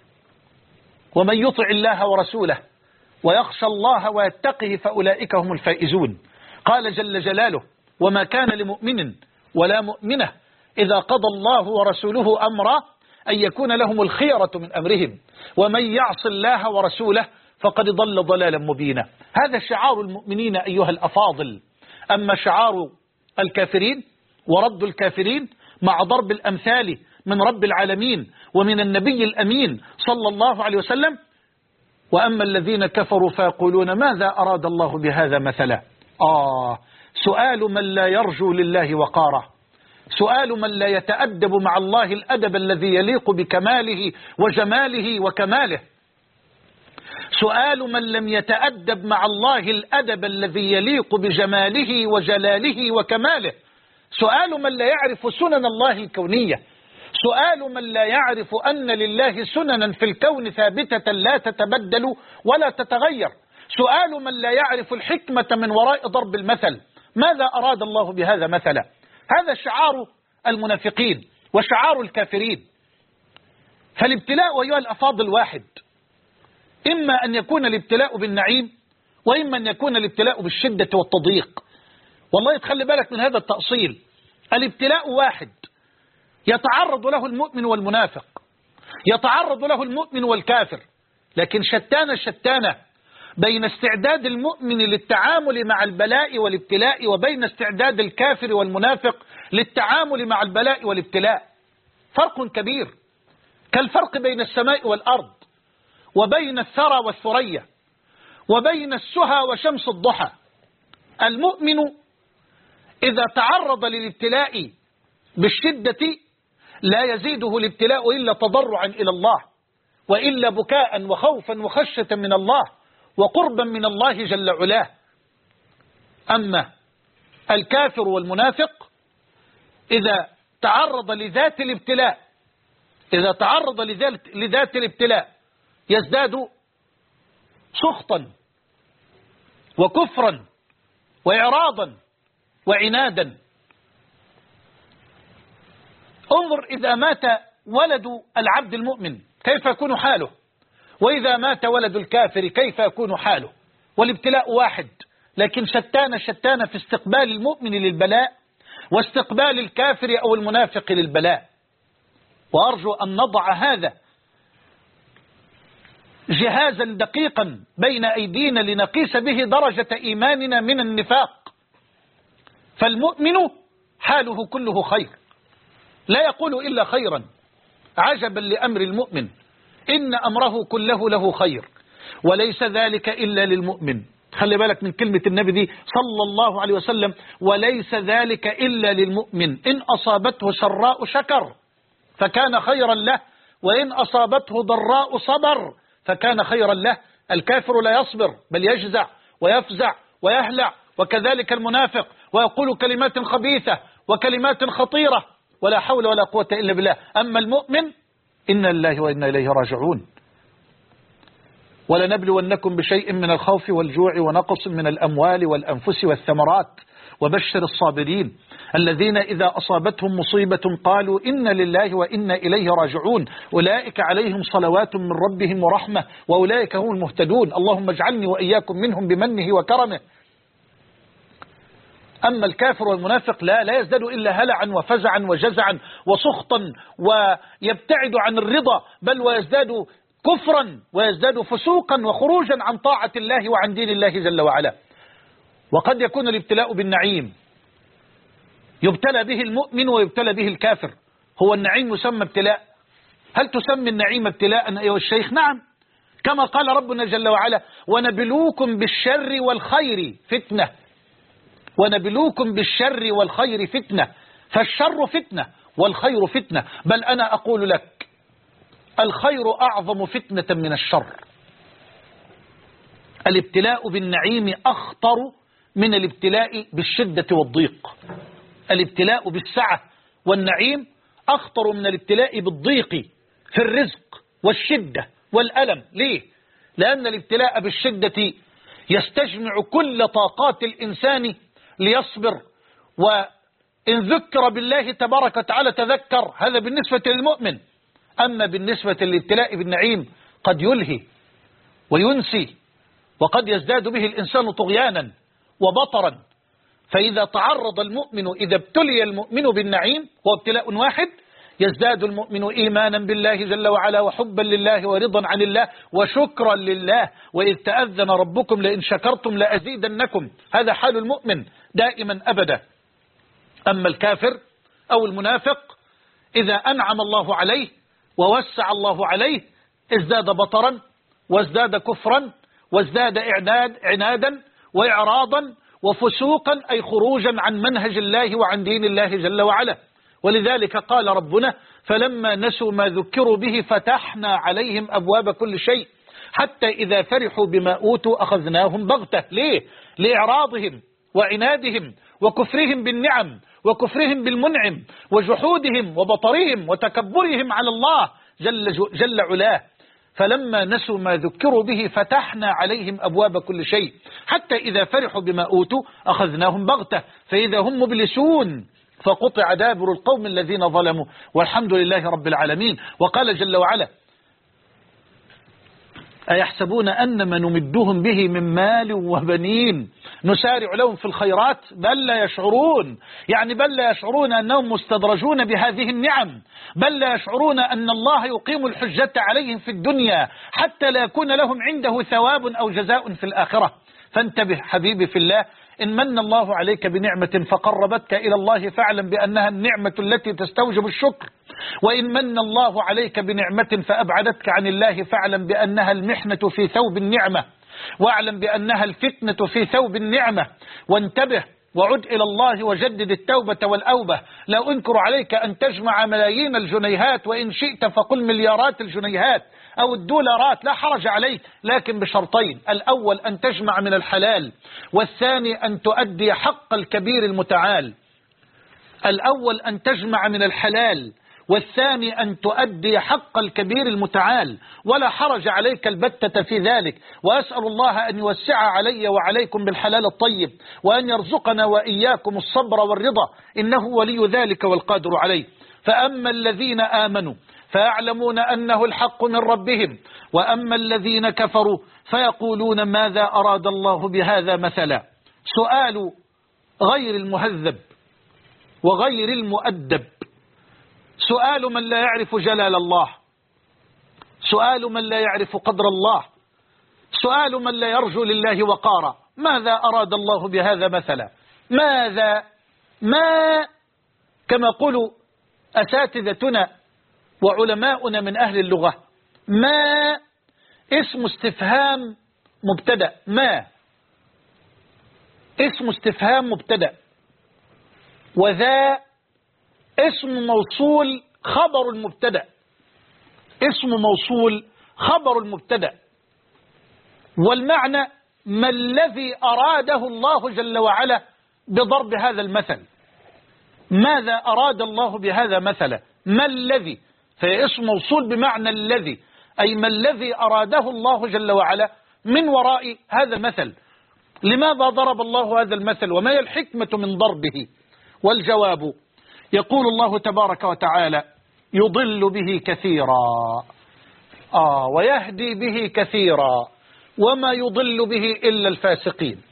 ومن يطع الله ورسوله ويخشى الله ويتقه فأولئك هم الفائزون. قال جل جلاله: وما كان لمؤمن ولا مؤمنة إذا قضى الله ورسوله أمرا أن يكون لهم الخيرة من أمرهم ومن يعص الله ورسوله فقد ضل ضلالا مبينا. هذا شعار المؤمنين أيها الأفاضل. أما شعار الكافرين ورد الكافرين مع ضرب الأمثال من رب العالمين ومن النبي الأمين صلى الله عليه وسلم: وأما الذين كفروا فيقولون ماذا أراد الله بهذا مثلا. سؤال من لا يرجو لله وقاره، سؤال من لا يتأدب مع الله الأدب الذي يليق بكماله وجماله وكماله، سؤال من لم يتأدب مع الله الأدب الذي يليق بجماله وجلاله وكماله، سؤال من لا يعرف سنن الله الكونية، سؤال من لا يعرف أن لله سننا في الكون ثابتة لا تتبدل ولا تتغير، سؤال من لا يعرف الحكمة من وراء ضرب المثل. ماذا أراد الله بهذا مثلا؟ هذا شعار المنافقين وشعار الكافرين. فالابتلاء أيها الأفاضل واحد، إما أن يكون الابتلاء بالنعيم وإما أن يكون الابتلاء بالشدة والتضييق. والله تخلي بالك من هذا التأصيل. الابتلاء واحد يتعرض له المؤمن والمنافق، يتعرض له المؤمن والكافر، لكن شتان بين استعداد المؤمن للتعامل مع البلاء والابتلاء وبين استعداد الكافر والمنافق للتعامل مع البلاء والابتلاء. فرق كبير، كالفرق بين السماء والأرض، وبين الثرى والثريا، وبين السهى وشمس الضحى. المؤمن إذا تعرض للابتلاء بالشدة لا يزيده الابتلاء إلا تضرعا إلى الله وإلا بكاء وخوفا وخشية من الله وقربا من الله جل علاه. أما الكافر والمنافق إذا تعرض لذات الابتلاء يزداد سخطا وكفرا وإعراضا وعنادا. انظر إذا مات ولد العبد المؤمن كيف يكون حاله، وإذا مات ولد الكافر كيف يكون حاله، والابتلاء واحد لكن شتان في استقبال المؤمن للبلاء واستقبال الكافر أو المنافق للبلاء. وأرجو أن نضع هذا جهازا دقيقا بين أيدينا لنقيس به درجة إيماننا من النفاق. فالمؤمن حاله كله خير، لا يقول إلا خيرا. عجبا لأمر المؤمن، إن أمره كله له خير وليس ذلك إلا للمؤمن. خلي بالك من كلمة النبي دي صلى الله عليه وسلم، وليس ذلك إلا للمؤمن. إن أصابته سراء شكر فكان خيرا له، وإن أصابته ضراء صبر فكان خيرا له. الكافر لا يصبر بل يجزع ويفزع ويهلع، وكذلك المنافق، ويقول كلمات خبيثة وكلمات خطيرة ولا حول ولا قوة إلا بالله. أما المؤمن إنا لله وإنا إليه راجعون. ولنبلونكم بشيء من الخوف والجوع ونقص من الأموال والأنفس والثمرات وبشر الصابرين الذين إذا أصابتهم مصيبة قالوا إنا لله وإنا إليه راجعون أولئك عليهم صلوات من ربهم ورحمة وأولئك هم المهتدون. اللهم اجعلني وإياكم منهم بمنه وكرمه. أما الكافر والمنافق لا يزداد إلا هلعا وفزعا وجزعا وسخطا ويبتعد عن الرضا، بل ويزداد كفرا ويزداد فسوقا وخروجا عن طاعة الله وعن دين الله جل وعلا. وقد يكون الابتلاء بالنعيم، يبتلى به المؤمن ويبتلى به الكافر. هو النعيم يسمى ابتلاء؟ هل تسمي النعيم ابتلاء أيها الشيخ؟ نعم، كما قال ربنا جل وعلا ونبلوكم بالشر والخير فتنة. ونبلوكم بالشر والخير فتنة، فالشر فتنة والخير فتنة. بل أنا أقول لك الخير أعظم فتنة من الشر. الابتلاء بالنعيم أخطر من الابتلاء بالشدة والضيق. الابتلاء بالسعة والنعيم أخطر من الابتلاء بالضيق في الرزق والشدة والألم. ليه؟ لأن الابتلاء بالشدة يستجمع كل طاقات الإنسان ليصبر، وإن ذكر بالله تبارك وتعالى تذكر. هذا بالنسبة للمؤمن. أما بالنسبة للابتلاء بالنعيم قد يلهي وينسي، وقد يزداد به الإنسان طغيانا وبطرا. فإذا تعرض المؤمن، إذا ابتلي المؤمن بالنعيم هو ابتلاء واحد، يزداد المؤمن إيمانا بالله جل وعلا وحبا لله ورضا عن الله وشكرا لله. وإذ تأذن ربكم لئن شكرتم لأزيدنكم. هذا حال المؤمن دائما أبدا. أما الكافر أو المنافق إذا أنعم الله عليه ووسع الله عليه ازداد بطرا وازداد كفرا وازداد عنادا وإعراضا وفسوقا، أي خروجا عن منهج الله وعن دين الله جل وعلا. ولذلك قال ربنا فلما نسوا ما ذكروا به فتحنا عليهم أبواب كل شيء حتى إذا فرحوا بما أوتوا أخذناهم بغتة. ليه؟ لإعراضهم وعنادهم وكفرهم بالنعم وكفرهم بالمنعم وجحودهم وبطرهم وتكبرهم على الله جل علاه. فلما نسوا ما ذكروا به فتحنا عليهم أبواب كل شيء حتى إذا فرحوا بما أوتوا أخذناهم بغتة فإذا هم مبلسون فقطع دابر القوم الذين ظلموا والحمد لله رب العالمين. وقال جل وعلا أيحسبون أنما نمدهم به من مال وبنين نسارع لهم في الخيرات بل لا يشعرون. يعني بل لا يشعرون أنهم مستدرجون بهذه النعم، بل لا يشعرون أن الله يقيم الحجة عليهم في الدنيا حتى لا يكون لهم عنده ثواب أو جزاء في الآخرة. فانتبه حبيبي في الله، إن من الله عليك بنعمة فقربتك إلى الله فاعلم بأنها النعمة التي تستوجب الشكر، وإن من الله عليك بنعمة فأبعدتك عن الله فاعلم بأنها المحنة في ثوب النعمة، واعلم بأنها الفتنة في ثوب النعمة. وانتبه وعد إلى الله وجدد التوبة والأوبة. لا أنكر عليك أن تجمع ملايين الجنيهات، وإن شئت فقل مليارات الجنيهات، أو الدولارات لا حرج عليك، لكن بشرطين: الأول أن تجمع من الحلال، والثاني أن تؤدي حق الكبير المتعال. الأول أن تجمع من الحلال، والثاني أن تؤدي حق الكبير المتعال، ولا حرج عليك البتة في ذلك. وأسأل الله أن يوسع علي وعليكم بالحلال الطيب، وأن يرزقنا وإياكم الصبر والرضا، إنه ولي ذلك والقادر عليه. فأما الذين آمنوا فيعلمون أنه الحق من ربهم، وأما الذين كفروا فيقولون ماذا أراد الله بهذا مثلا. سؤال غير المهذب وغير المؤدب، سؤال من لا يعرف جلال الله، سؤال من لا يعرف قدر الله، سؤال من لا يرجو لله وقارا. ماذا أراد الله بهذا مثلا؟ ما كما يقول أساتذتنا وعلماؤنا من أهل اللغة، ما اسم استفهام مبتدأ، ما اسم استفهام مبتدأ، وذا اسم موصول خبر المبتدأ، اسم موصول خبر المبتدأ. والمعنى ما الذي أراده الله جل وعلا بضرب هذا المثل؟ ماذا أراد الله بهذا مثلا؟ ما الذي؟ فهي اسم موصول بمعنى الذي، أي ما الذي أراده الله جل وعلا من وراء هذا المثل؟ لماذا ضرب الله هذا المثل؟ وما هي الحكمة من ضربه؟ والجواب: يقول الله تبارك وتعالى: يضل به كثيرا ويهدي به كثيرا، وما يضل به إلا الفاسقين.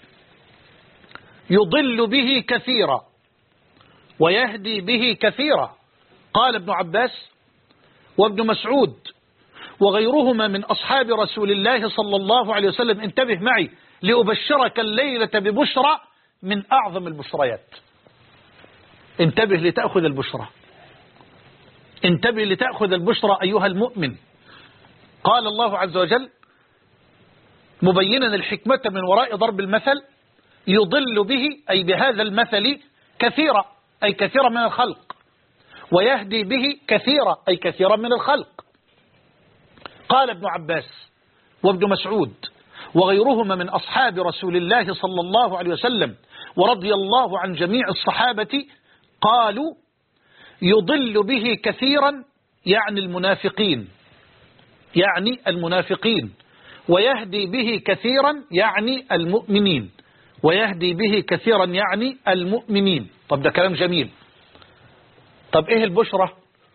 يضل به كثيرا ويهدي به كثيرا. قال ابن عباس وابن مسعود وغيرهما من أصحاب رسول الله صلى الله عليه وسلم: انتبه معي لأبشرك الليلة ببشرى من أعظم البشريات. انتبه لتأخذ البشرى، انتبه لتأخذ البشرى أيها المؤمن. قال الله عز وجل مبينا الحكمة من وراء ضرب المثل: يضل به أي بهذا المثل كثيرا، أي كثيرا من الخلق، ويهدي به كثيرا أي كثيرا من الخلق. قال ابن عباس وابن مسعود وغيرهما من أصحاب رسول الله صلى الله عليه وسلم ورضي الله عن جميع الصحابة قالوا: يضل به كثيرا يعني المنافقين، يعني المنافقين، ويهدي به كثيرا يعني المؤمنين، ويهدي به كثيرا يعني المؤمنين. طب ده كلام جميل. طب ايه البشرة؟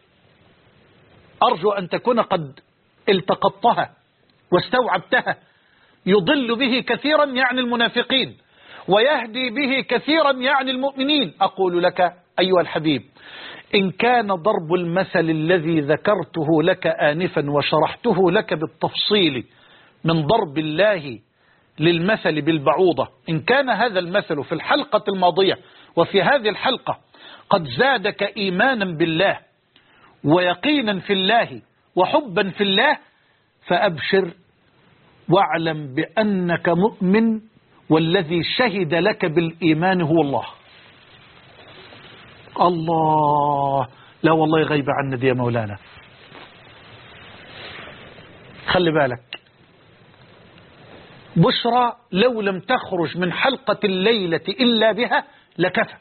أرجو أن تكون قد التقطتها واستوعبتها. يضل به كثيرا يعني المنافقين، ويهدي به كثيرا يعني المؤمنين. أقول لك أيها الحبيب: إن كان ضرب المثل الذي ذكرته لك آنفا وشرحته لك بالتفصيل من ضرب الله للمثل بالبعوضة، إن كان هذا المثل في الحلقة الماضية وفي هذه الحلقة قد زادك إيمانا بالله ويقينا في الله وحبا في الله، فأبشر واعلم بأنك مؤمن، والذي شهد لك بالإيمان هو الله. الله، لا والله غيب عنا دي يا مولانا. خلي بالك، بشرى لو لم تخرج من حلقة الليلة إلا بها لكفى.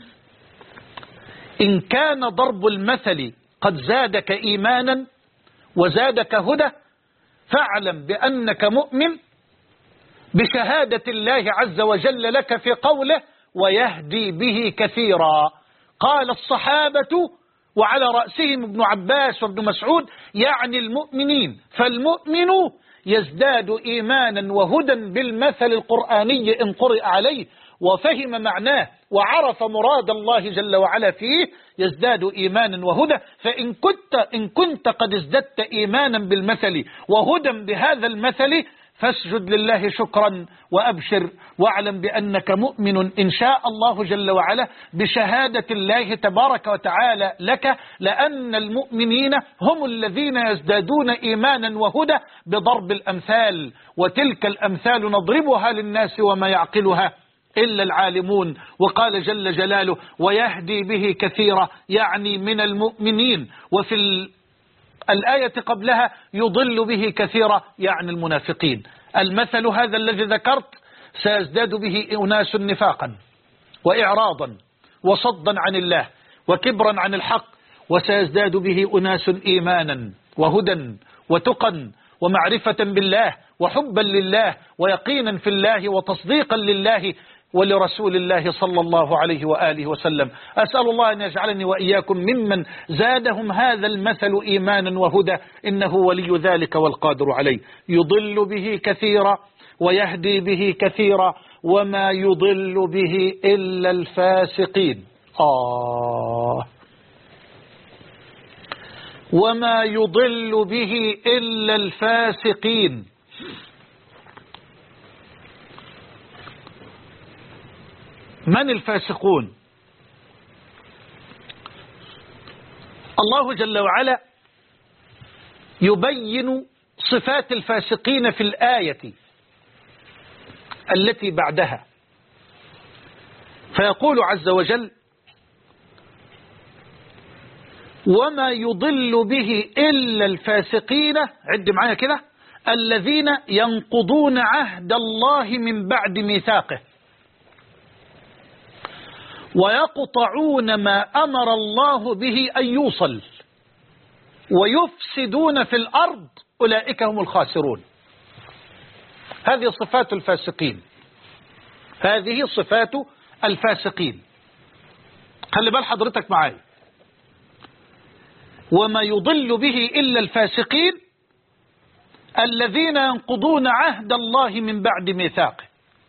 إن كان ضرب المثل قد زادك إيمانا وزادك هدى، فاعلم بأنك مؤمن بشهادة الله عز وجل لك في قوله: ويهدي به كثيرا. قال الصحابة وعلى رأسهم ابن عباس وابن مسعود يعني المؤمنين، فالمؤمن يزداد إيمانا وهدى بالمثل القرآني إن قرئ عليه وفهم معناه وعرف مراد الله جل وعلا فيه، يزداد إيمانا وهدى. فإن كنت قد ازددت إيمانا بالمثل وهدى بهذا المثل، فاسجد لله شكرا وأبشر واعلم بأنك مؤمن إن شاء الله جل وعلا بشهادة الله تبارك وتعالى لك، لأن المؤمنين هم الذين يزدادون إيمانا وهدى بضرب الأمثال، وتلك الأمثال نضربها للناس وما يعقلها إلا العالمون. وقال جل جلاله: ويهدي به كثيرا يعني من المؤمنين. وفي الآية قبلها يضل به كثيرا يعني المنافقين. المثل هذا الذي ذكرت سيزداد به أناس نفاقا وإعراضا وصدا عن الله وكبرا عن الحق، وسيزداد به أناس إيمانا وهدى وتقا ومعرفة بالله وحبا لله ويقينا في الله وتصديقا لله ولرسول الله صلى الله عليه وآله وسلم. أسأل الله أن يجعلني وإياكم ممن زادهم هذا المثل إيمانا وهدى، إنه ولي ذلك والقادر عليه. يضل به كثيرا ويهدي به كثيرا، وما يضل به إلا الفاسقين. وما يضل به إلا الفاسقين. من الفاسقون؟ الله جل وعلا يبين صفات الفاسقين في الآية التي بعدها، فيقول عز وجل: وما يضل به إلا الفاسقين، عد معايا كده، الذين ينقضون عهد الله من بعد ميثاقه ويقطعون ما أمر الله به أن يوصل ويفسدون في الأرض، أولئك هم الخاسرون. هذه صفات الفاسقين، هذه صفات الفاسقين. خلي بال حضرتك معايا. وما يضل به إلا الفاسقين الذين ينقضون عهد الله من بعد ميثاقه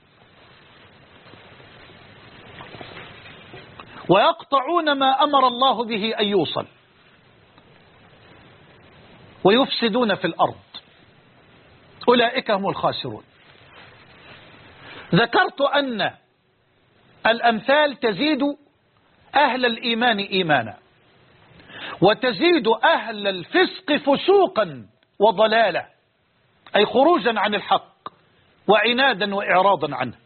ويقطعون ما أمر الله به أن يوصل ويفسدون في الأرض، أولئك هم الخاسرون. ذكرت أن الأمثال تزيد أهل الإيمان إيمانا وتزيد أهل الفسق فسوقا وضلالا، أي خروجا عن الحق وعنادا وإعراضا عنه.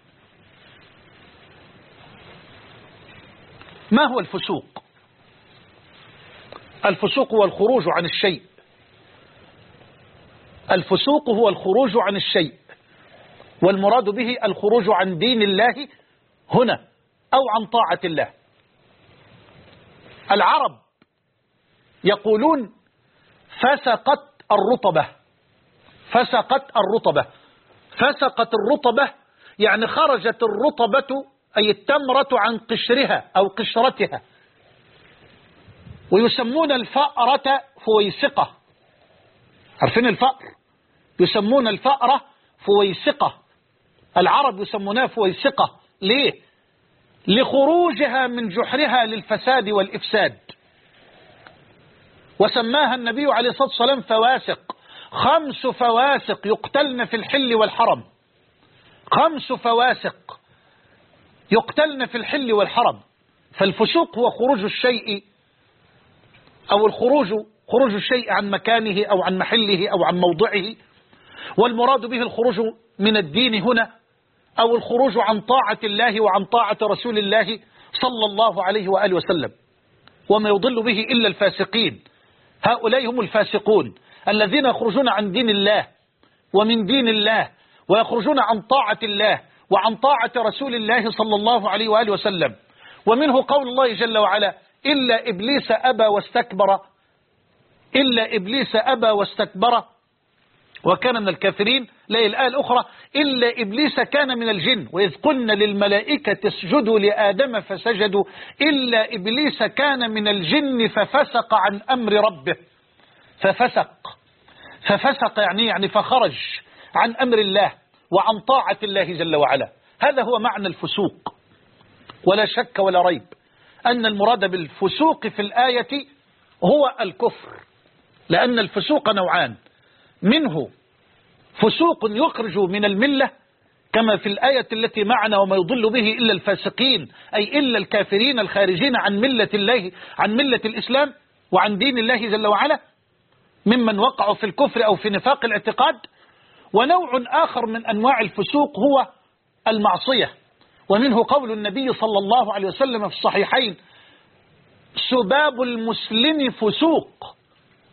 ما هو الفسوق؟ الفسوق هو الخروج عن الشيء. الفسوق هو الخروج عن الشيء، والمراد به الخروج عن دين الله هنا أو عن طاعة الله. العرب يقولون فسقت الرطبة. فسقت الرطبة. فسقت الرطبة يعني خرجت الرطبة أي التمرة عن قشرها أو قشرتها. ويسمون الفأرة فويسقة. عارفين الفأر؟ يسمون الفأرة فويسقة. العرب يسمونها فويسقة. ليه؟ لخروجها من جحرها للفساد والإفساد. وسماها النبي عليه الصلاة والسلام فواسق. 5 فواسق يقتلن في الحل والحرم. 5 فواسق يقتلن في الحل والحرم. فالفسوق هو خروج الشيء أو خروج الشيء عن مكانه أو عن محله أو عن موضعه، والمراد به الخروج من الدين هنا أو الخروج عن طاعة الله وعن طاعة رسول الله صلى الله عليه وآله وسلم. وما يضل به إلا الفاسقين. هؤلاء هم الفاسقون الذين يخرجون عن دين الله ومن دين الله ويخرجون عن طاعة الله وعن طاعة رسول الله صلى الله عليه وآله وسلم. ومنه قول الله جل وعلا: إلا إبليس أبى واستكبر. إلا إبليس أبى واستكبر وكان من الكافرين. لا، الآية الأخرى: إلا إبليس كان من الجن وإذ قلنا للملائكة اسجدوا لآدم فسجدوا إلا إبليس كان من الجن ففسق عن أمر ربه. ففسق يعني فخرج عن أمر الله وعن طاعة الله جل وعلا. هذا هو معنى الفسوق. ولا شك ولا ريب أن المراد بالفسوق في الآية هو الكفر، لأن الفسوق نوعان: منه فسوق يخرج من الملة كما في الآية التي معنا: وما يضل به إلا الفاسقين، أي إلا الكافرين الخارجين عن ملة الله، عن ملة الإسلام وعن دين الله جل وعلا، ممن وقعوا في الكفر أو في نفاق الاعتقاد. ونوع آخر من أنواع الفسوق هو المعصية، ومنه قول النبي صلى الله عليه وسلم في الصحيحين: سباب المسلم فسوق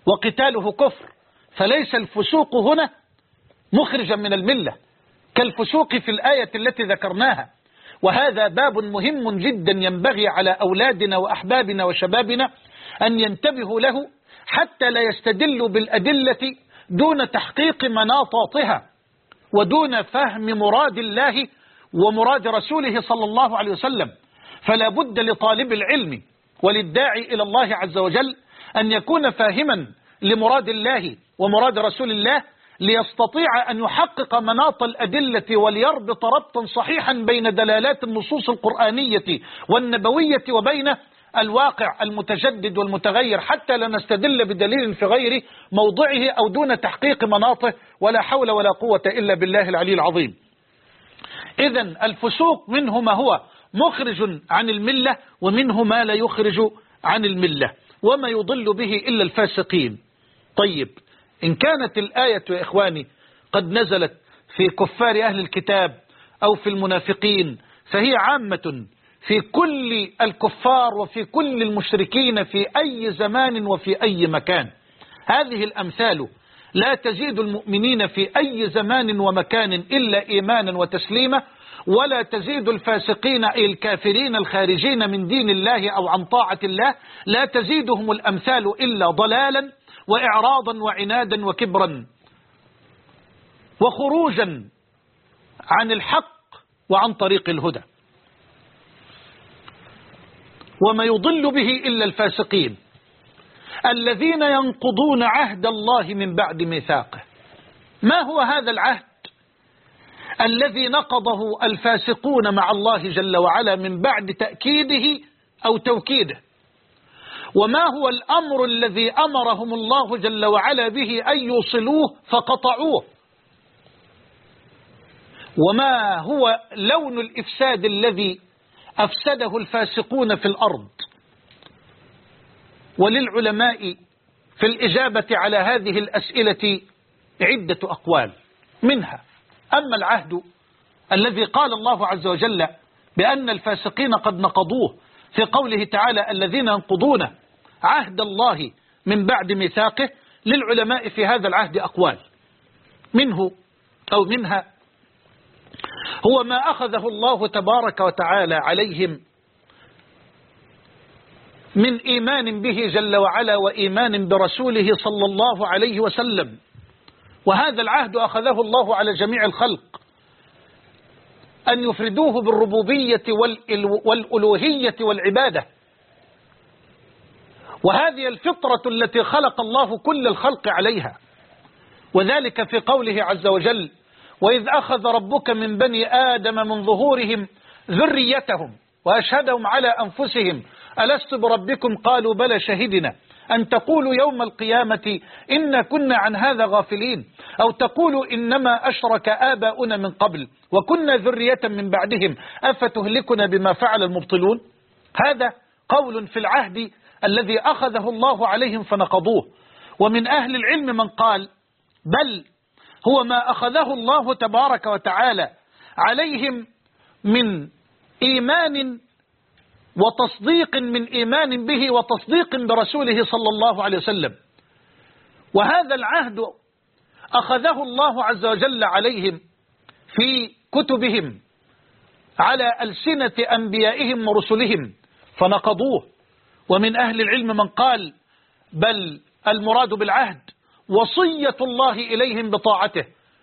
وقتاله كفر، فليس الفسوق هنا مخرجا من الملة كالفسوق في الآية التي ذكرناها. وهذا باب مهم جدا ينبغي على أولادنا وأحبابنا وشبابنا أن ينتبهوا له، حتى لا يستدلوا بالأدلة دون تحقيق مناطاتها ودون فهم مراد الله ومراد رسوله صلى الله عليه وسلم. فلا بد لطالب العلم وللداعي إلى الله عز وجل أن يكون فاهما لمراد الله ومراد رسول الله، ليستطيع أن يحقق مناط الأدلة وليربط ربطا صحيحا بين دلالات النصوص القرآنية والنبوية وبين الواقع المتجدد والمتغير، حتى لا نستدل بدليل في غير موضعه أو دون تحقيق مناطه. ولا حول ولا قوة إلا بالله العلي العظيم. إذن الفسوق منه ما هو مخرج عن الملة، ومنه ما لا يخرج عن الملة، وما يضل به إلا الفاسقين. طيب، إن كانت الآية يا إخواني قد نزلت في كفار أهل الكتاب أو في المنافقين، فهي عامة في كل الكفار وفي كل المشركين في أي زمان وفي أي مكان. هذه الأمثال لا تزيد المؤمنين في أي زمان ومكان إلا إيمانا وتسليما، ولا تزيد الفاسقين أي الكافرين الخارجين من دين الله أو عن طاعة الله، لا تزيدهم الأمثال إلا ضلالا وإعراضا وعنادا وكبرا وخروجا عن الحق وعن طريق الهدى. وما يضل به إلا الفاسقين الذين ينقضون عهد الله من بعد ميثاقه. ما هو هذا العهد الذي نقضه الفاسقون مع الله جل وعلا من بعد تأكيده أو توكيده؟ وما هو الأمر الذي أمرهم الله جل وعلا به أن يوصلوه فقطعوه؟ وما هو لون الإفساد الذي أفسده الفاسقون في الأرض؟ وللعلماء في الإجابة على هذه الأسئلة عدة أقوال، منها: أما العهد الذي قال الله عز وجل بأن الفاسقين قد نقضوه في قوله تعالى الذين ينقضون عهد الله من بعد ميثاقه، للعلماء في هذا العهد أقوال، منه أو منها هو ما أخذه الله تبارك وتعالى عليهم من إيمان به جل وعلا وإيمان برسوله صلى الله عليه وسلم. وهذا العهد أخذه الله على جميع الخلق، أن يفردوه بالربوبية والألوهية والعبادة. وهذه الفطرة التي خلق الله كل الخلق عليها، وذلك في قوله عز وجل: وإذ أخذ ربك من بني آدم من ظهورهم ذريتهم وأشهدهم على أنفسهم ألست بربكم قالوا بلى شهدنا أن تقولوا يوم القيامة إنا كنا عن هذا غافلين أو تقولوا إنما أشرك آباؤنا من قبل وكنا ذرية من بعدهم أفتهلكنا بما فعل المبطلون. هذا قول في العهد الذي أخذه الله عليهم فنقضوه. ومن أهل العلم من قال بل هو ما أخذه الله تبارك وتعالى عليهم من إيمان وتصديق، من إيمان به وتصديق برسوله صلى الله عليه وسلم. وهذا العهد أخذه الله عز وجل عليهم في كتبهم على ألسنة أنبيائهم ورسلهم فنقضوه. ومن أهل العلم من قال بل المراد بالعهد وصية الله إليهم بطاعته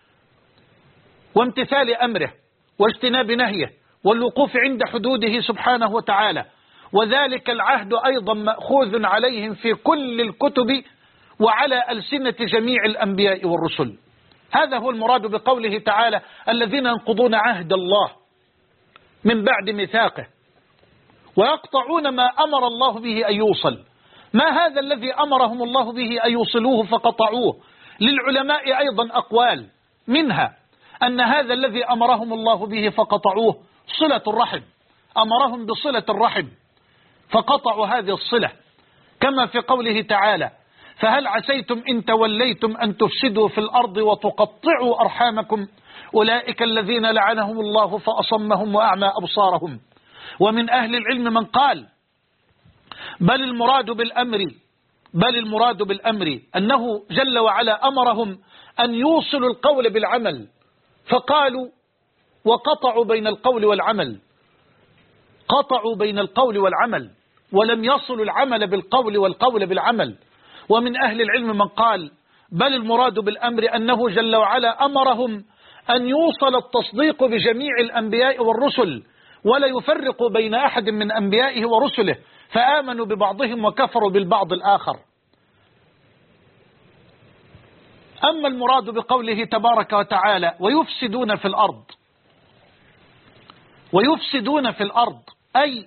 وامتثال أمره واجتناب نهيه والوقوف عند حدوده سبحانه وتعالى. وذلك العهد أيضا مأخوذ عليهم في كل الكتب وعلى ألسنة جميع الأنبياء والرسل. هذا هو المراد بقوله تعالى الذين ينقضون عهد الله من بعد ميثاقه ويقطعون ما أمر الله به أن يوصل. ما هذا الذي أمرهم الله به أن يوصلوه فقطعوه؟ للعلماء أيضا أقوال، منها أن هذا الذي أمرهم الله به فقطعوه صلة الرحم، أمرهم بصلة الرحم فقطعوا هذه الصلة، كما في قوله تعالى فهل عسيتم إن توليتم أن تفسدوا في الأرض وتقطعوا أرحامكم أولئك الذين لعنهم الله فأصمهم وأعمى أبصارهم. ومن أهل العلم من قال بل المراد بالأمر بل المراد بالأمر أنه جل وعلا أمرهم أن يوصلوا القول بالعمل، فقالوا وقطعوا بين القول والعمل، قطعوا بين القول والعمل ولم يصلوا العمل بالقول والقول بالعمل. ومن أهل العلم من قال بل المراد بالأمر أنه جل وعلا أمرهم أن يوصل التصديق بجميع الأنبياء والرسل ولا يفرق بين أحد من أنبيائه ورسله، فآمنوا ببعضهم وكفروا بالبعض الآخر. أما المراد بقوله تبارك وتعالى ويفسدون في الأرض، ويفسدون في الأرض أي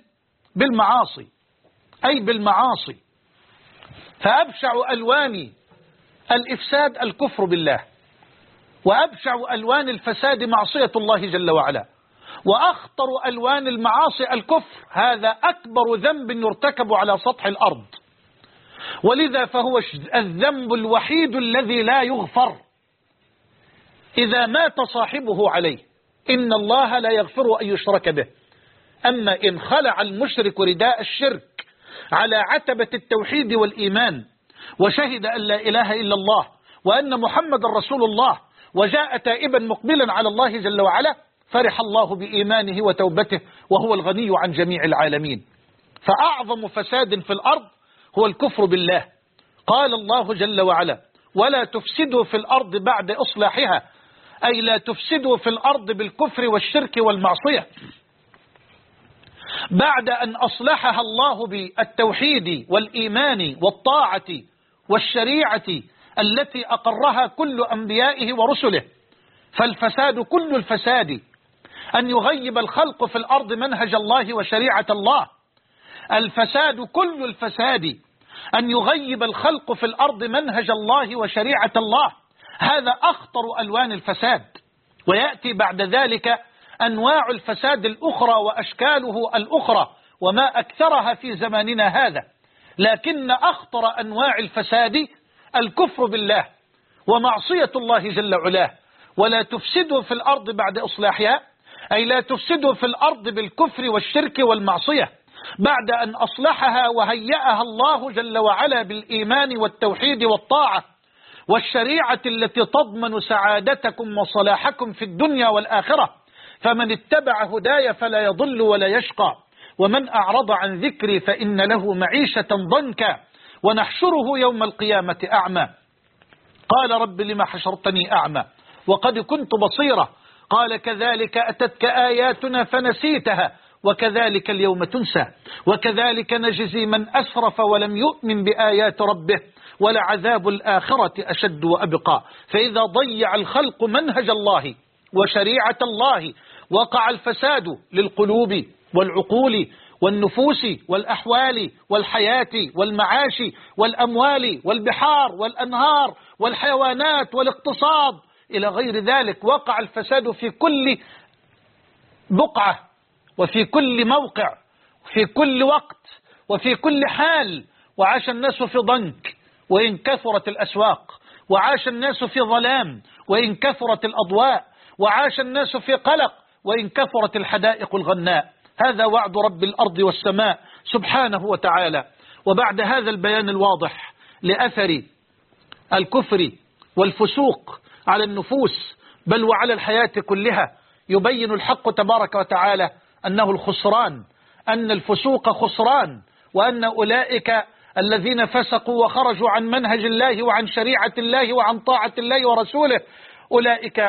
بالمعاصي، فأبشع ألوان الإفساد الكفر بالله، وأبشع ألوان الفساد معصية الله جل وعلا، وأخطر ألوان المعاصي الكفر، هذا أكبر ذنب يرتكب على سطح الأرض، ولذا فهو الذنب الوحيد الذي لا يغفر إذا مات صاحبه عليه. إن الله لا يغفر أن يشرك به، أما إن خلع المشرك رداء الشرك على عتبة التوحيد والإيمان وشهد أن لا إله إلا الله وأن محمد رسول الله وجاء تائبا مقبلا على الله جل وعلا، فرح الله بإيمانه وتوبته وهو الغني عن جميع العالمين. فأعظم فساد في الأرض هو الكفر بالله. قال الله جل وعلا ولا تفسدوا في الأرض بعد إصلاحها، أي لا تفسدوا في الأرض بالكفر والشرك والمعصية بعد أن أصلحها الله بالتوحيد والإيمان والطاعة والشريعة التي أقرها كل أنبيائه ورسله. فالفساد كل الفساد أن يغيب الخلق في الأرض منهج الله وشريعة الله، الفساد كل الفساد أن يغيب الخلق في الأرض منهج الله وشريعة الله، هذا أخطر ألوان الفساد. ويأتي بعد ذلك أنواع الفساد الأخرى وأشكاله الأخرى وما أكثرها في زماننا هذا، لكن أخطر أنواع الفساد الكفر بالله ومعصية الله جل وعلا. ولا تفسدوا في الأرض بعد إصلاحها، أي لا تفسدوا في الأرض بالكفر والشرك والمعصية بعد أن أصلحها وهيأها الله جل وعلا بالإيمان والتوحيد والطاعة والشريعة التي تضمن سعادتكم وصلاحكم في الدنيا والآخرة. فمن اتبع هداي فلا يضل ولا يشقى، ومن أعرض عن ذكري فإن له معيشة ضنكا ونحشره يوم القيامة أعمى. قال رب لما حشرتني أعمى وقد كنت بصيرا، قال كذلك أتتك آياتنا فنسيتها وكذلك اليوم تنسى، وكذلك نجزي من أسرف ولم يؤمن بآيات ربه ولعذاب الآخرة أشد وأبقى. فإذا ضيع الخلق منهج الله وشريعة الله وقع الفساد للقلوب والعقول والنفوس والأحوال والحياة والمعاش والأموال والبحار والأنهار والحيوانات والاقتصاد إلى غير ذلك. وقع الفساد في كل بقعة وفي كل موقع وفي كل وقت وفي كل حال، وعاش الناس في ضنك وإن كثرت الأسواق، وعاش الناس في ظلام وإن كثرت الأضواء، وعاش الناس في قلق وإن كثرت الحدائق الغناء. هذا وعد رب الأرض والسماء سبحانه وتعالى. وبعد هذا البيان الواضح لأثر الكفر والفسوق على النفوس بل وعلى الحياة كلها، يبين الحق تبارك وتعالى أنه الخسران، أن الفسوق خسران، وأن أولئك الذين فسقوا وخرجوا عن منهج الله وعن شريعة الله وعن طاعة الله ورسوله أولئك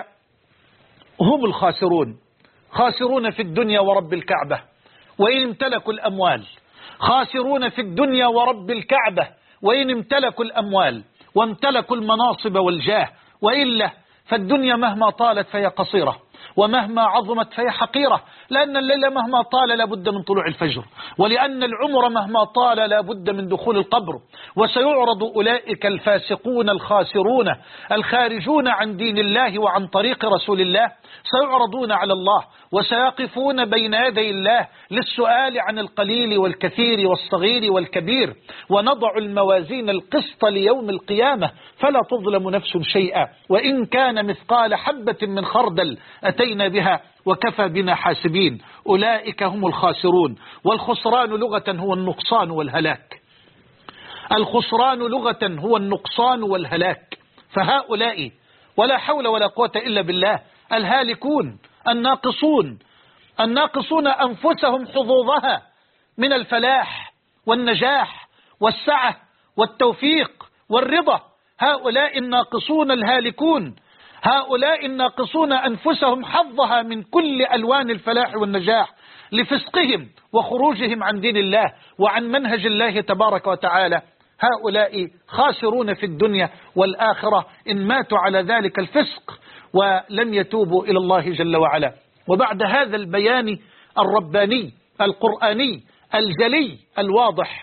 هم الخاسرون، خاسرون في الدنيا ورب الكعبة وإن امتلكوا الأموال، خاسرون في الدنيا ورب الكعبة وإن امتلكوا الأموال وامتلكوا المناصب والجاه، وإلا فالدنيا مهما طالت فهي قصيرة ومهما عظمت فهي حقيرة، لأن الليل مهما طال لابد من طلوع الفجر، ولأن العمر مهما طال لابد من دخول القبر. وسيعرض أولئك الفاسقون الخاسرون الخارجون عن دين الله وعن طريق رسول الله، سيعرضون على الله وسيقفون بين يدي الله للسؤال عن القليل والكثير والصغير والكبير. ونضع الموازين القسط ليوم القيامة فلا تظلم نفس شيئا وإن كان مثقال حبة من خردل أتينا بها وكفى بنا حاسبين. أولئك هم الخاسرون، والخسران لغة هو النقصان والهلاك. الخسران لغة هو النقصان والهلاك، فهؤلاء ولا حول ولا قوة إلا بالله الهالكون الناقصون أنفسهم حظوظها من الفلاح والنجاح والسعة والتوفيق والرضا. هؤلاء الناقصون الهالكون، هؤلاء الناقصون أنفسهم حظها من كل ألوان الفلاح والنجاح لفسقهم وخروجهم عن دين الله وعن منهج الله تبارك وتعالى. هؤلاء خاسرون في الدنيا والآخرة إن ماتوا على ذلك الفسق ولم يتوبوا إلى الله جل وعلا. وبعد هذا البيان الرباني القرآني الجلي الواضح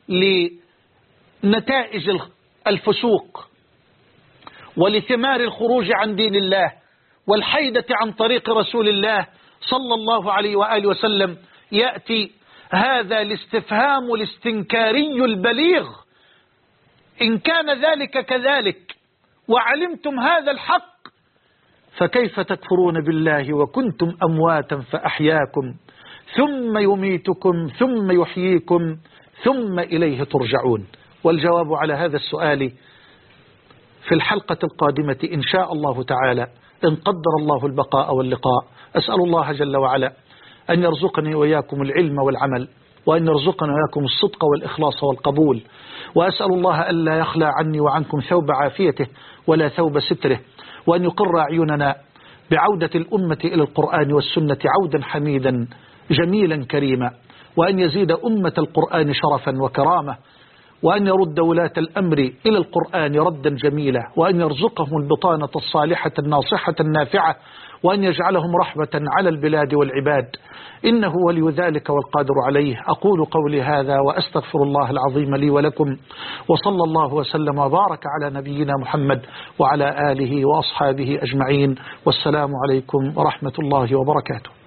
لنتائج الفسوق ولثمار الخروج عن دين الله والحيدة عن طريق رسول الله صلى الله عليه وآله وسلم، يأتي هذا الاستفهام الاستنكاري البليغ: إن كان ذلك كذلك وعلمتم هذا الحق فكيف تكفرون بالله وكنتم أمواتا فأحياكم ثم يميتكم ثم يحييكم ثم إليه ترجعون. والجواب على هذا السؤال في الحلقة القادمة إن شاء الله تعالى، إن قدر الله البقاء واللقاء. أسأل الله جل وعلا أن يرزقني وإياكم العلم والعمل، وأن يرزقنا وإياكم الصدق والإخلاص والقبول، وأسأل الله ألا يخلى عني وعنكم ثوب عافيته ولا ثوب ستره، وأن يقر أعيننا بعودة الأمة إلى القرآن والسنة عودا حميدا جميلا كريما، وأن يزيد أمة القرآن شرفا وكرامة، وأن يرد ولاة الأمر إلى القرآن ردا جميلا، وأن يرزقهم البطانة الصالحة الناصحة النافعة، وأن يجعلهم رحمة على البلاد والعباد، إنه ولي ذلك والقادر عليه. أقول قولي هذا وأستغفر الله العظيم لي ولكم، وصلى الله وسلم وبارك على نبينا محمد وعلى آله وأصحابه أجمعين، والسلام عليكم ورحمة الله وبركاته.